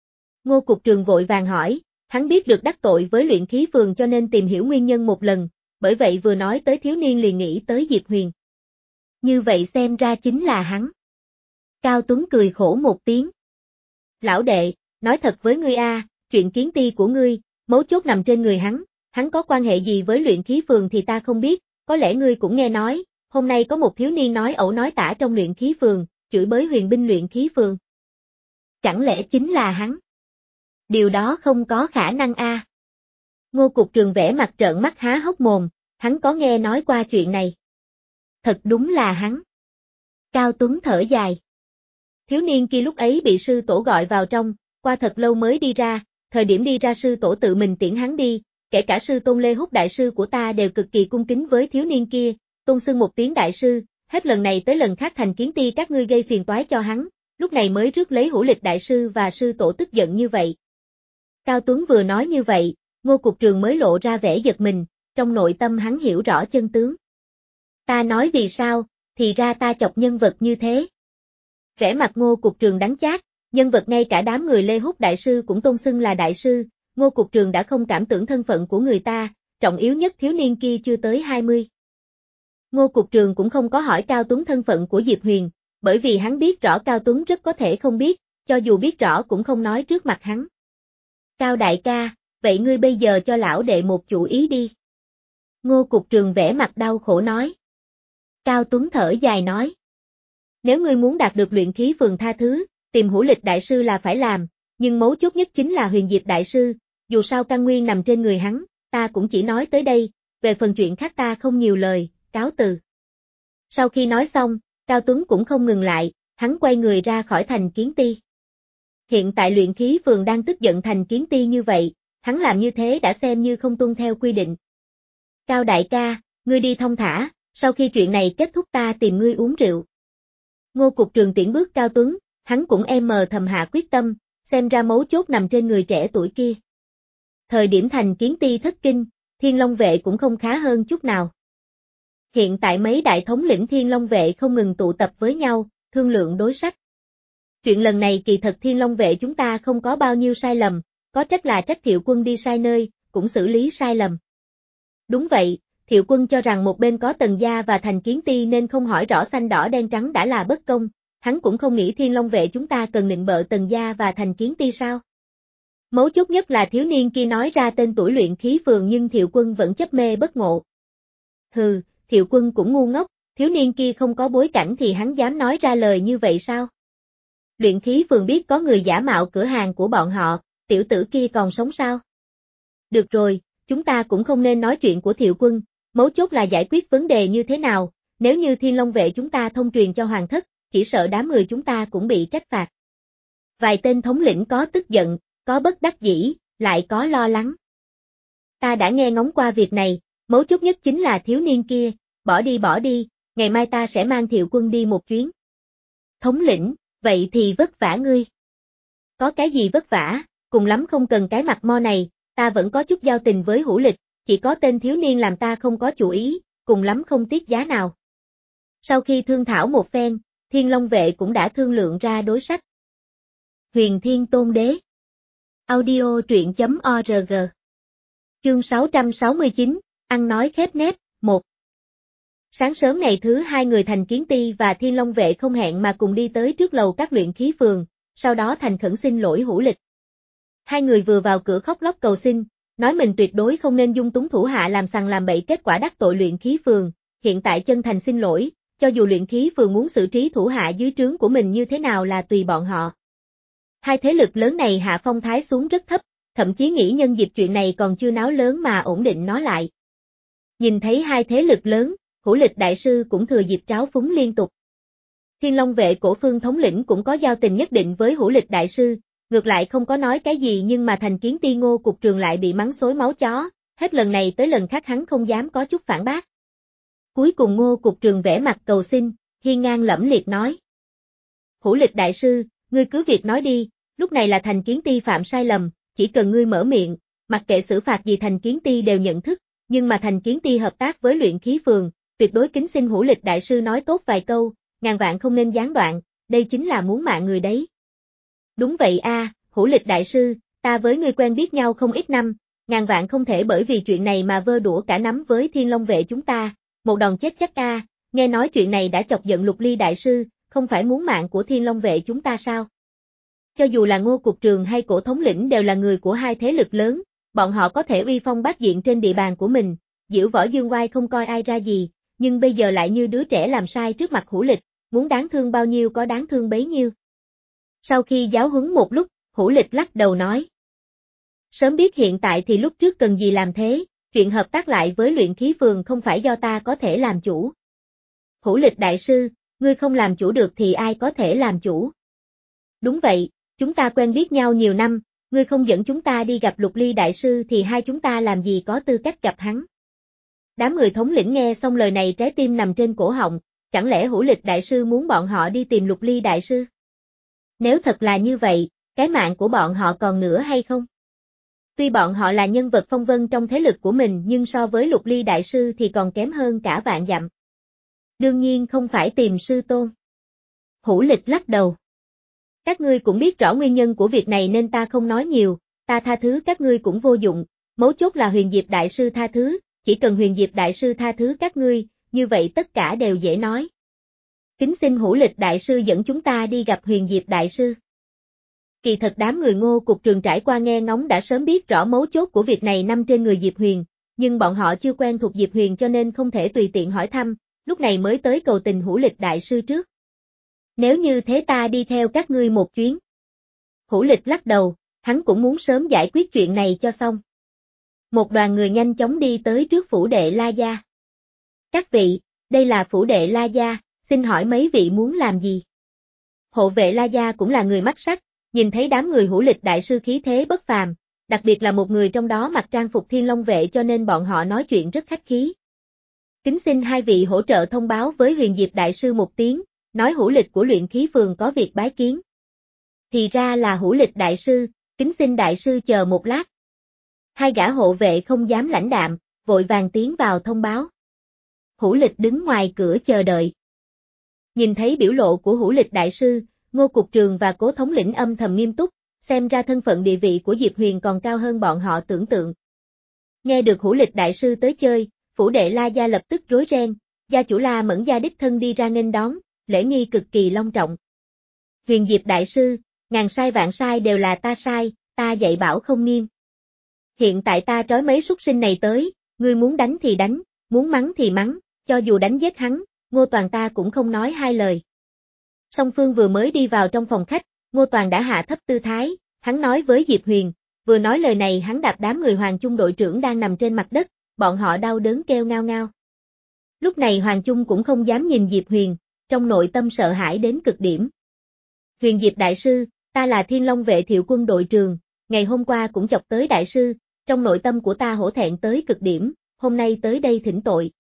Ngô cục trường vội vàng hỏi, hắn biết được đắc tội với luyện khí phường cho nên tìm hiểu nguyên nhân một lần, bởi vậy vừa nói tới thiếu niên liền nghĩ tới Diệp Huyền. Như vậy xem ra chính là hắn. Cao Tuấn cười khổ một tiếng. Lão đệ, nói thật với ngươi a, chuyện kiến ti của ngươi, mấu chốt nằm trên người hắn, hắn có quan hệ gì với luyện khí phường thì ta không biết, có lẽ ngươi cũng nghe nói, hôm nay có một thiếu niên nói ẩu nói tả trong luyện khí phường, chửi bới huyền binh luyện khí phường. Chẳng lẽ chính là hắn? Điều đó không có khả năng a. À. Ngô cục trường vẽ mặt trợn mắt há hốc mồm, hắn có nghe nói qua chuyện này. Thật đúng là hắn. Cao Tuấn thở dài. Thiếu niên kia lúc ấy bị sư tổ gọi vào trong, qua thật lâu mới đi ra, thời điểm đi ra sư tổ tự mình tiễn hắn đi, kể cả sư tôn Lê Húc đại sư của ta đều cực kỳ cung kính với thiếu niên kia, tôn xưng một tiếng đại sư, hết lần này tới lần khác thành kiến ti các ngươi gây phiền toái cho hắn, lúc này mới rước lấy Hữu Lịch đại sư và sư tổ tức giận như vậy. Cao Tuấn vừa nói như vậy, Ngô cục trường mới lộ ra vẻ giật mình, trong nội tâm hắn hiểu rõ chân tướng. Ta nói vì sao, thì ra ta chọc nhân vật như thế. Vẻ mặt Ngô cục trường đắng chát, nhân vật ngay cả đám người Lê Húc đại sư cũng tôn xưng là đại sư, Ngô cục trường đã không cảm tưởng thân phận của người ta, trọng yếu nhất thiếu niên kia chưa tới hai mươi. Ngô cục trường cũng không có hỏi Cao Tuấn thân phận của Diệp Huyền, bởi vì hắn biết rõ Cao Tuấn rất có thể không biết, cho dù biết rõ cũng không nói trước mặt hắn. Cao đại ca, vậy ngươi bây giờ cho lão đệ một chủ ý đi. Ngô cục trường vẽ mặt đau khổ nói. Cao Tuấn thở dài nói. Nếu ngươi muốn đạt được luyện khí phường tha thứ, tìm Hữu Lịch đại sư là phải làm, nhưng mấu chốt nhất chính là Huyền Diệp đại sư, dù sao căn nguyên nằm trên người hắn, ta cũng chỉ nói tới đây, về phần chuyện khác ta không nhiều lời, cáo từ. Sau khi nói xong, Cao Tuấn cũng không ngừng lại, hắn quay người ra khỏi thành kiến ti. Hiện tại luyện khí phường đang tức giận thành kiến ti như vậy, hắn làm như thế đã xem như không tuân theo quy định. Cao đại ca, ngươi đi thông thả, sau khi chuyện này kết thúc ta tìm ngươi uống rượu. Ngô cục trường tiễn bước Cao Tuấn, hắn cũng em mờ thầm hạ quyết tâm, xem ra mấu chốt nằm trên người trẻ tuổi kia. Thời điểm thành kiến ti thất kinh, Thiên Long vệ cũng không khá hơn chút nào. Hiện tại mấy đại thống lĩnh Thiên Long vệ không ngừng tụ tập với nhau, thương lượng đối sách. Chuyện lần này kỳ thật Thiên Long vệ chúng ta không có bao nhiêu sai lầm, có trách là trách Thiệu Quân đi sai nơi, cũng xử lý sai lầm. Đúng vậy, Thiệu Quân cho rằng một bên có Tần gia và Thành Kiến Ti nên không hỏi rõ xanh đỏ đen trắng đã là bất công, hắn cũng không nghĩ Thiên Long vệ chúng ta cần nịnh bợ Tần gia và Thành Kiến Ti sao. Mấu chốt nhất là thiếu niên kia nói ra tên tuổi luyện khí phường nhưng Thiệu Quân vẫn chấp mê bất ngộ. Hừ, Thiệu Quân cũng ngu ngốc, thiếu niên kia không có bối cảnh thì hắn dám nói ra lời như vậy sao? Luyện khí phường biết có người giả mạo cửa hàng của bọn họ, tiểu tử kia còn sống sao? Được rồi, chúng ta cũng không nên nói chuyện của Thiệu Quân, mấu chốt là giải quyết vấn đề như thế nào, nếu như Thiên Long vệ chúng ta thông truyền cho Hoàng thất, chỉ sợ đám người chúng ta cũng bị trách phạt. Vài tên thống lĩnh có tức giận, có bất đắc dĩ, lại có lo lắng. Ta đã nghe ngóng qua việc này, mấu chốt nhất chính là thiếu niên kia, bỏ đi bỏ đi, ngày mai ta sẽ mang Thiệu Quân đi một chuyến. Thống lĩnh, vậy thì vất vả ngươi. Có cái gì vất vả, cùng lắm không cần cái mặt mo này, ta vẫn có chút giao tình với Hữu Lịch, chỉ có tên thiếu niên làm ta không có chủ ý, cùng lắm không tiếc giá nào. Sau khi thương thảo một phen, Thiên Long vệ cũng đã thương lượng ra đối sách. Huyền Thiên Tôn Đế. Audio truyện chấm org. Chương sáu trăm sáu mươi chín, ăn nói khép nép, một. Sáng sớm ngày thứ hai người Thành Kiến Ti và Thiên Long vệ không hẹn mà cùng đi tới trước lầu các luyện khí phường, sau đó thành khẩn xin lỗi Hữu Lịch. Hai người vừa vào cửa khóc lóc cầu xin, nói mình tuyệt đối không nên dung túng thủ hạ làm sằng làm bậy kết quả đắc tội luyện khí phường, hiện tại chân thành xin lỗi, cho dù luyện khí phường muốn xử trí thủ hạ dưới trướng của mình như thế nào là tùy bọn họ. Hai thế lực lớn này hạ phong thái xuống rất thấp, thậm chí nghĩ nhân dịp chuyện này còn chưa náo lớn mà ổn định nó lại. Nhìn thấy hai thế lực lớn, Hữu Lịch đại sư cũng thừa dịp tráo phúng liên tục. Thiên Long vệ Cổ Phương thống lĩnh cũng có giao tình nhất định với Hữu Lịch đại sư, ngược lại không có nói cái gì nhưng mà Thành Kiến Ti Ngô cục trường lại bị mắng xối máu chó, hết lần này tới lần khác hắn không dám có chút phản bác. Cuối cùng Ngô cục trường vẽ mặt cầu xin, hiên ngang lẫm liệt nói. Hữu Lịch đại sư, ngươi cứ việc nói đi, lúc này là Thành Kiến Ti phạm sai lầm, chỉ cần ngươi mở miệng, mặc kệ xử phạt gì Thành Kiến Ti đều nhận thức, nhưng mà Thành Kiến Ti hợp tác với luyện khí phường, tuyệt đối kính xin Hữu Lịch đại sư nói tốt vài câu, ngàn vạn không nên gián đoạn, đây chính là muốn mạng người đấy. Đúng vậy a, à, Hữu Lịch đại sư, ta với ngươi quen biết nhau không ít năm, ngàn vạn không thể bởi vì chuyện này mà vơ đũa cả nắm với Thiên Long vệ chúng ta, một đòn chết chắc a, à, nghe nói chuyện này đã chọc giận Lục Ly đại sư, không phải muốn mạng của Thiên Long vệ chúng ta sao? Cho dù là Ngô cục trường hay Cổ thống lĩnh đều là người của hai thế lực lớn, bọn họ có thể uy phong bát diện trên địa bàn của mình, diễu võ dương oai không coi ai ra gì, nhưng bây giờ lại như đứa trẻ làm sai trước mặt Hữu Lịch, muốn đáng thương bao nhiêu có đáng thương bấy nhiêu. Sau khi giáo huấn một lúc, Hữu Lịch lắc đầu nói. Sớm biết hiện tại thì lúc trước cần gì làm thế, chuyện hợp tác lại với luyện khí phường không phải do ta có thể làm chủ. Hữu Lịch đại sư, ngươi không làm chủ được thì ai có thể làm chủ? Đúng vậy, chúng ta quen biết nhau nhiều năm, ngươi không dẫn chúng ta đi gặp Lục Ly đại sư thì hai chúng ta làm gì có tư cách gặp hắn. Đám người thống lĩnh nghe xong lời này trái tim nằm trên cổ họng, chẳng lẽ Hữu Lịch đại sư muốn bọn họ đi tìm Lục Ly đại sư? Nếu thật là như vậy, cái mạng của bọn họ còn nữa hay không? Tuy bọn họ là nhân vật phong vân trong thế lực của mình nhưng so với Lục Ly đại sư thì còn kém hơn cả vạn dặm. Đương nhiên không phải tìm sư tôn. Hữu Lịch lắc đầu. Các ngươi cũng biết rõ nguyên nhân của việc này nên ta không nói nhiều, ta tha thứ các ngươi cũng vô dụng, mấu chốt là Huyền Diệp đại sư tha thứ, chỉ cần Huyền Diệp đại sư tha thứ các ngươi, như vậy tất cả đều dễ nói. Kính xin Hữu Lịch đại sư dẫn chúng ta đi gặp Huyền Diệp đại sư. Kỳ thật đám người Ngô cục trường trải qua nghe ngóng đã sớm biết rõ mấu chốt của việc này nằm trên người Diệp Huyền, nhưng bọn họ chưa quen thuộc Diệp Huyền cho nên không thể tùy tiện hỏi thăm, lúc này mới tới cầu tình Hữu Lịch đại sư trước. Nếu như thế ta đi theo các ngươi một chuyến. Hữu Lịch lắc đầu, hắn cũng muốn sớm giải quyết chuyện này cho xong. Một đoàn người nhanh chóng đi tới trước phủ đệ La Gia. Các vị, đây là phủ đệ La Gia, xin hỏi mấy vị muốn làm gì? Hộ vệ La Gia cũng là người mắt sắc, nhìn thấy đám người Hữu Lịch đại sư khí thế bất phàm, đặc biệt là một người trong đó mặc trang phục Thiên Long vệ cho nên bọn họ nói chuyện rất khách khí. Kính xin hai vị hỗ trợ thông báo với Huyền Diệp đại sư một tiếng, nói Hữu Lịch của luyện khí phường có việc bái kiến. Thì ra là Hữu Lịch đại sư, kính xin đại sư chờ một lát. Hai gã hộ vệ không dám lãnh đạm, vội vàng tiến vào thông báo. Hữu Lịch đứng ngoài cửa chờ đợi. Nhìn thấy biểu lộ của Hữu Lịch đại sư, Ngô cục trường và Cố thống lĩnh âm thầm nghiêm túc, xem ra thân phận địa vị của Diệp Huyền còn cao hơn bọn họ tưởng tượng. Nghe được Hữu Lịch đại sư tới chơi, phủ đệ La gia lập tức rối ren, gia chủ La Mẫn gia đích thân đi ra nghênh đón, lễ nghi cực kỳ long trọng. Huyền Diệp đại sư, ngàn sai vạn sai đều là ta sai, ta dạy bảo không nghiêm. Hiện tại ta trói mấy súc sinh này tới, ngươi muốn đánh thì đánh, muốn mắng thì mắng, cho dù đánh giết hắn, Ngô Toàn ta cũng không nói hai lời. Song phương vừa mới đi vào trong phòng khách, Ngô Toàn đã hạ thấp tư thái, hắn nói với Diệp Huyền, vừa nói lời này hắn đạp đám người Hoàng Chung đội trưởng đang nằm trên mặt đất, bọn họ đau đớn kêu ngao ngao. Lúc này Hoàng Chung cũng không dám nhìn Diệp Huyền, trong nội tâm sợ hãi đến cực điểm. Huyền Diệp đại sư, ta là Thiên Long vệ Thiệu quân đội trường, ngày hôm qua cũng chọc tới đại sư, trong nội tâm của ta hổ thẹn tới cực điểm, hôm nay tới đây thỉnh tội.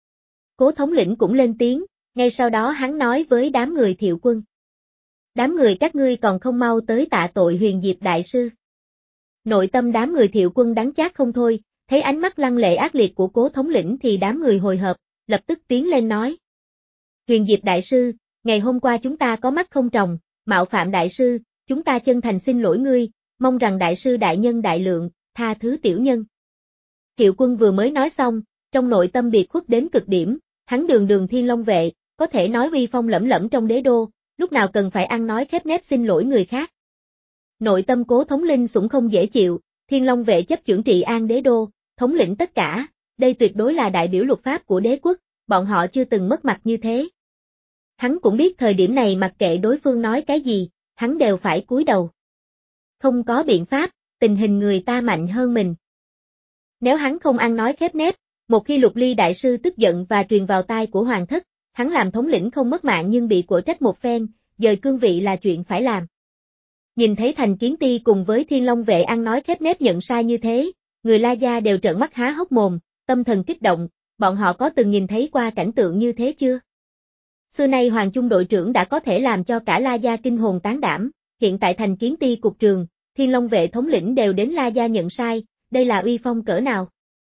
Cố thống lĩnh cũng lên tiếng, ngay sau đó hắn nói với đám người Thiệu quân. Đám người các ngươi còn không mau tới tạ tội Huyền Diệp đại sư. Nội tâm đám người Thiệu quân đắng chát không thôi, thấy ánh mắt lăng lệ ác liệt của Cố thống lĩnh thì đám người hồi hộp, lập tức tiến lên nói. Huyền Diệp đại sư, ngày hôm qua chúng ta có mắt không tròng, mạo phạm đại sư, chúng ta chân thành xin lỗi ngươi, mong rằng đại sư đại nhân đại lượng, tha thứ tiểu nhân. Thiệu quân vừa mới nói xong, trong nội tâm biệt khuất đến cực điểm, hắn đường đường Thiên Long vệ, có thể nói uy phong lẫm lẫm trong đế đô, lúc nào cần phải ăn nói khép nép xin lỗi người khác. Nội tâm Cố thống linh sủng không dễ chịu, Thiên Long vệ chấp chưởng trị an đế đô, thống lĩnh tất cả, đây tuyệt đối là đại biểu luật pháp của đế quốc, bọn họ chưa từng mất mặt như thế. Hắn cũng biết thời điểm này mặc kệ đối phương nói cái gì, hắn đều phải cúi đầu. Không có biện pháp, tình hình người ta mạnh hơn mình. Nếu hắn không ăn nói khép nép, một khi Lục Ly đại sư tức giận và truyền vào tai của hoàng thất, hắn làm thống lĩnh không mất mạng nhưng bị của trách một phen, dời cương vị là chuyện phải làm. Nhìn thấy Thành Kiến Ti cùng với Thiên Long vệ ăn nói khép nép nhận sai như thế, người La gia đều trợn mắt há hốc mồm, tâm thần kích động, bọn họ có từng nhìn thấy qua cảnh tượng như thế chưa? Xưa nay Hoàng Chung đội trưởng đã có thể làm cho cả La gia kinh hồn tán đảm, hiện tại Thành Kiến Ti cục trường, Thiên Long vệ thống lĩnh đều đến La gia nhận sai, đây là uy phong cỡ nào?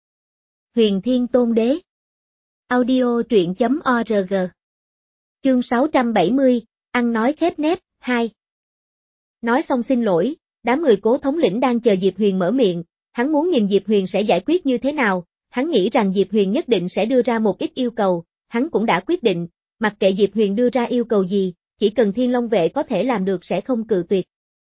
Huyền Thiên Tôn Đế. Audio truyện chấm org. Chương sáu trăm bảy mươi, ăn nói khép nép, hai. Nói xong xin lỗi, đám người Cố thống lĩnh đang chờ Diệp Huyền mở miệng, hắn muốn nhìn Diệp Huyền sẽ giải quyết như thế nào, hắn nghĩ rằng Diệp Huyền nhất định sẽ đưa ra một ít yêu cầu, hắn cũng đã quyết định, mặc kệ Diệp Huyền đưa ra yêu cầu gì, chỉ cần Thiên Long vệ có thể làm được sẽ không cự tuyệt.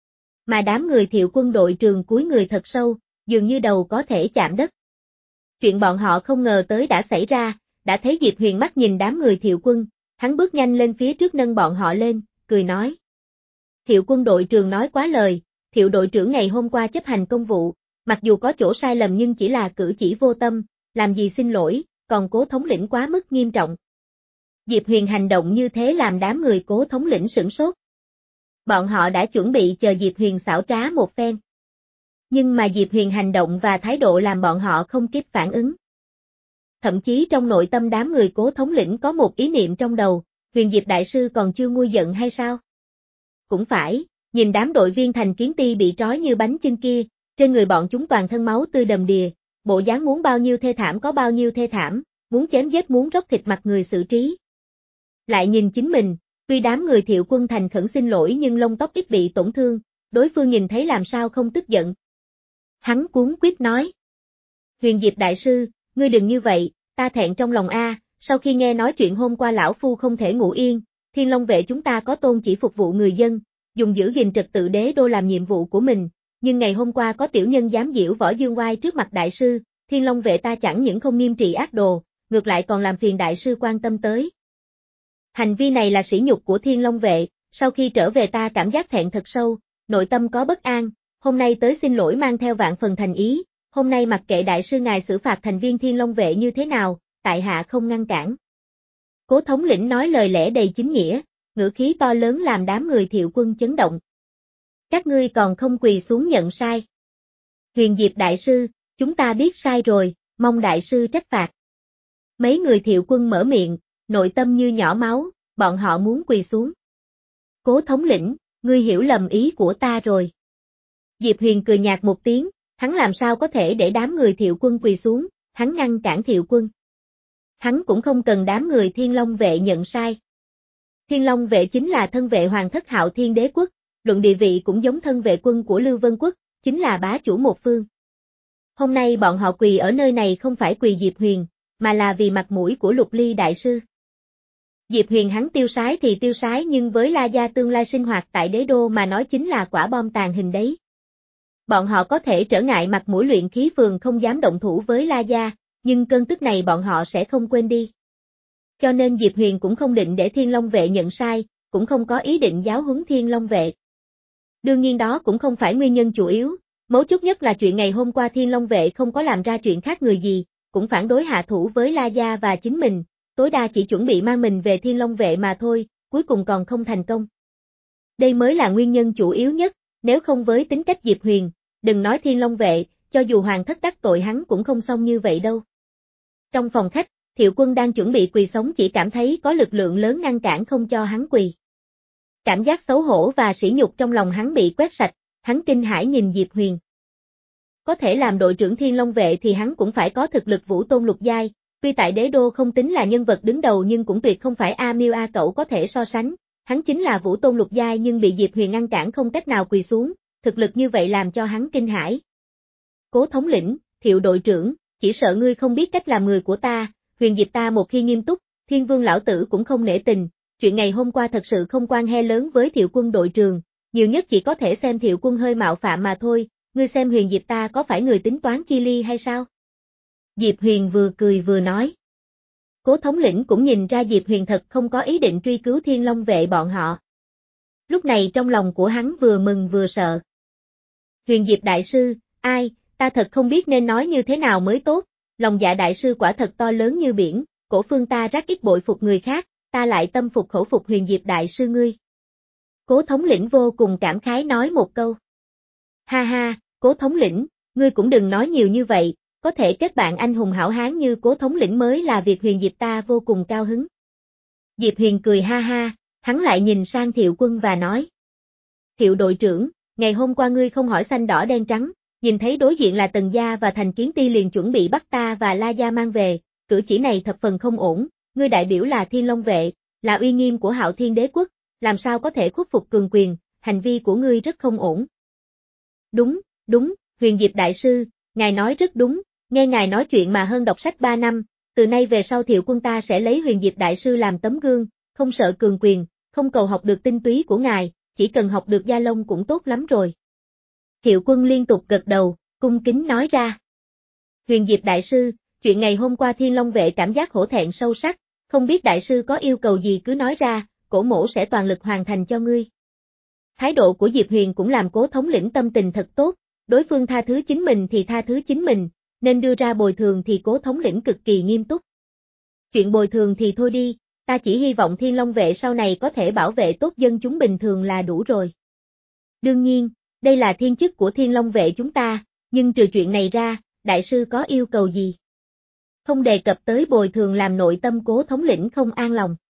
Mà đám người Thiệu quân đội trường cúi người thật sâu, dường như đầu có thể chạm đất. Chuyện bọn họ không ngờ tới đã xảy ra, đã thấy Diệp Huyền mắt nhìn đám người Thiệu quân, hắn bước nhanh lên phía trước nâng bọn họ lên, cười nói. Thiệu quân đội trường nói quá lời, Thiệu đội trưởng ngày hôm qua chấp hành công vụ, mặc dù có chỗ sai lầm nhưng chỉ là cử chỉ vô tâm, làm gì xin lỗi, còn Cố thống lĩnh quá mức nghiêm trọng. Diệp Huyền hành động như thế làm đám người Cố thống lĩnh sửng sốt. Bọn họ đã chuẩn bị chờ Diệp Huyền xảo trá một phen. Nhưng mà Diệp Huyền hành động và thái độ làm bọn họ không kịp phản ứng. Thậm chí trong nội tâm đám người Cố thống lĩnh có một ý niệm trong đầu, Huyền Diệp đại sư còn chưa nguôi giận hay sao? Cũng phải, nhìn đám đội viên Thành Kiến Ti bị trói như bánh chưng kia, trên người bọn chúng toàn thân máu tươi đầm đìa, bộ dáng muốn bao nhiêu thê thảm có bao nhiêu thê thảm, muốn chém giết muốn róc thịt mặt người xử trí. Lại nhìn chính mình, tuy đám người Thiệu quân thành khẩn xin lỗi nhưng lông tóc ít bị tổn thương, đối phương nhìn thấy làm sao không tức giận. Hắn cuống quyết nói. Huyền Diệp đại sư, ngươi đừng như vậy, ta thẹn trong lòng a, sau khi nghe nói chuyện hôm qua lão phu không thể ngủ yên, Thiên Long vệ chúng ta có tôn chỉ phục vụ người dân, dùng giữ gìn trật tự đế đô làm nhiệm vụ của mình, nhưng ngày hôm qua có tiểu nhân dám giễu võ dương oai trước mặt đại sư, Thiên Long vệ ta chẳng những không nghiêm trị ác đồ, ngược lại còn làm phiền đại sư quan tâm tới. Hành vi này là sỉ nhục của Thiên Long vệ, sau khi trở về ta cảm giác thẹn thật sâu, nội tâm có bất an, hôm nay tới xin lỗi mang theo vạn phần thành ý, hôm nay mặc kệ đại sư ngài xử phạt thành viên Thiên Long vệ như thế nào, tại hạ không ngăn cản. Cố thống lĩnh nói lời lẽ đầy chính nghĩa, ngữ khí to lớn làm đám người Thiệu quân chấn động. Các ngươi còn không quỳ xuống nhận sai. Huyền Diệp đại sư, chúng ta biết sai rồi, mong đại sư trách phạt. Mấy người Thiệu quân mở miệng, nội tâm như nhỏ máu, bọn họ muốn quỳ xuống. Cố thống lĩnh, ngươi hiểu lầm ý của ta rồi. Diệp Huyền cười nhạt một tiếng, Hắn làm sao có thể để đám người Thiệu Quân quỳ xuống, hắn ngăn cản Thiệu Quân. Hắn cũng không cần đám người Thiên Long vệ nhận sai. Thiên Long vệ chính là thân vệ hoàng thất Hạo Thiên đế quốc, luận địa vị cũng giống thân vệ quân của Lưu Vân quốc, chính là bá chủ một phương. Hôm nay bọn họ quỳ ở nơi này không phải quỳ Diệp Huyền, mà là vì mặt mũi của Lục Ly đại sư. Diệp Huyền hắn tiêu sái thì tiêu sái nhưng với La gia tương lai sinh hoạt tại đế đô mà nói chính là quả bom tàn hình đấy. Bọn họ có thể trở ngại mặt mũi luyện khí phường không dám động thủ với La gia, nhưng cơn tức này bọn họ sẽ không quên đi. Cho nên Diệp Huyền cũng không định để Thiên Long vệ nhận sai, cũng không có ý định giáo huấn Thiên Long vệ. Đương nhiên đó cũng không phải nguyên nhân chủ yếu, mấu chốt nhất là chuyện ngày hôm qua Thiên Long vệ không có làm ra chuyện khác người gì, cũng phản đối hạ thủ với La gia và chính mình, tối đa chỉ chuẩn bị mang mình về Thiên Long vệ mà thôi, cuối cùng còn không thành công. Đây mới là nguyên nhân chủ yếu nhất, nếu không với tính cách Diệp Huyền, đừng nói Thiên Long vệ, cho dù hoàng thất đắc tội hắn cũng không xong như vậy đâu. Trong phòng khách, Thiệu Quân đang chuẩn bị quỳ sống chỉ cảm thấy có lực lượng lớn ngăn cản không cho hắn quỳ. Cảm giác xấu hổ và sỉ nhục trong lòng hắn bị quét sạch, hắn kinh hãi nhìn Diệp Huyền. Có thể làm đội trưởng Thiên Long vệ thì hắn cũng phải có thực lực vũ tôn lục giai, tuy tại đế đô không tính là nhân vật đứng đầu nhưng cũng tuyệt không phải A Miêu A Cẩu có thể so sánh, hắn chính là vũ tôn lục giai nhưng bị Diệp Huyền ngăn cản không cách nào quỳ xuống, thực lực như vậy làm cho hắn kinh hãi. Cố thống lĩnh, Thiệu đội trưởng, chỉ sợ ngươi không biết cách làm người của ta, Huyền Diệp ta một khi nghiêm túc, Thiên Vương lão tử cũng không nể tình, chuyện ngày hôm qua thật sự không quan he lớn với Thiệu Quân đội trưởng, nhiều nhất chỉ có thể xem Thiệu Quân hơi mạo phạm mà thôi, ngươi xem Huyền Diệp ta có phải người tính toán chi ly hay sao? Diệp Huyền vừa cười vừa nói. Cố thống lĩnh cũng nhìn ra Diệp Huyền thật không có ý định truy cứu Thiên Long vệ bọn họ. Lúc này trong lòng của hắn vừa mừng vừa sợ. Huyền Diệp đại sư, ai, ta thật không biết nên nói như thế nào mới tốt, lòng dạ đại sư quả thật to lớn như biển, cổ phương ta rất ít bội phục người khác, ta lại tâm phục khẩu phục Huyền Diệp đại sư ngươi. Cố thống lĩnh vô cùng cảm khái nói một câu. Ha ha, Cố thống lĩnh, ngươi cũng đừng nói nhiều như vậy, có thể kết bạn anh hùng hảo hán như Cố thống lĩnh mới là việc Huyền Diệp ta vô cùng cao hứng. Diệp Huyền cười ha ha, hắn lại nhìn sang Thiệu Quân và nói. Thiệu đội trưởng, ngày hôm qua ngươi không hỏi xanh đỏ đen trắng, nhìn thấy đối diện là Tần gia và Thành Kiến Ti liền chuẩn bị bắt ta và La gia mang về, cử chỉ này thập phần không ổn, ngươi đại biểu là Thiên Long vệ, là uy nghiêm của Hạo Thiên đế quốc, làm sao có thể khuất phục cường quyền, hành vi của ngươi rất không ổn. Đúng, đúng, Huyền Diệp đại sư, ngài nói rất đúng, nghe ngài nói chuyện mà hơn đọc sách ba năm, từ nay về sau Thiệu Quân ta sẽ lấy Huyền Diệp đại sư làm tấm gương, không sợ cường quyền, không cầu học được tinh túy của ngài, chỉ cần học được gia lông cũng tốt lắm rồi. Thiệu Quân liên tục gật đầu, cung kính nói ra. Huyền Diệp đại sư, chuyện ngày hôm qua Thiên Long vệ cảm giác hổ thẹn sâu sắc, không biết đại sư có yêu cầu gì cứ nói ra, cổ mỗ sẽ toàn lực hoàn thành cho ngươi. Thái độ của Diệp Huyền cũng làm Cố thống lĩnh tâm tình thật tốt, đối phương tha thứ chính mình thì tha thứ chính mình, nên đưa ra bồi thường thì Cố thống lĩnh cực kỳ nghiêm túc. Chuyện bồi thường thì thôi đi, ta chỉ hy vọng Thiên Long vệ sau này có thể bảo vệ tốt dân chúng bình thường là đủ rồi. Đương nhiên, đây là thiên chức của Thiên Long vệ chúng ta, nhưng trừ chuyện này ra, đại sư có yêu cầu gì? Không đề cập tới bồi thường làm nội tâm Cố thống lĩnh không an lòng.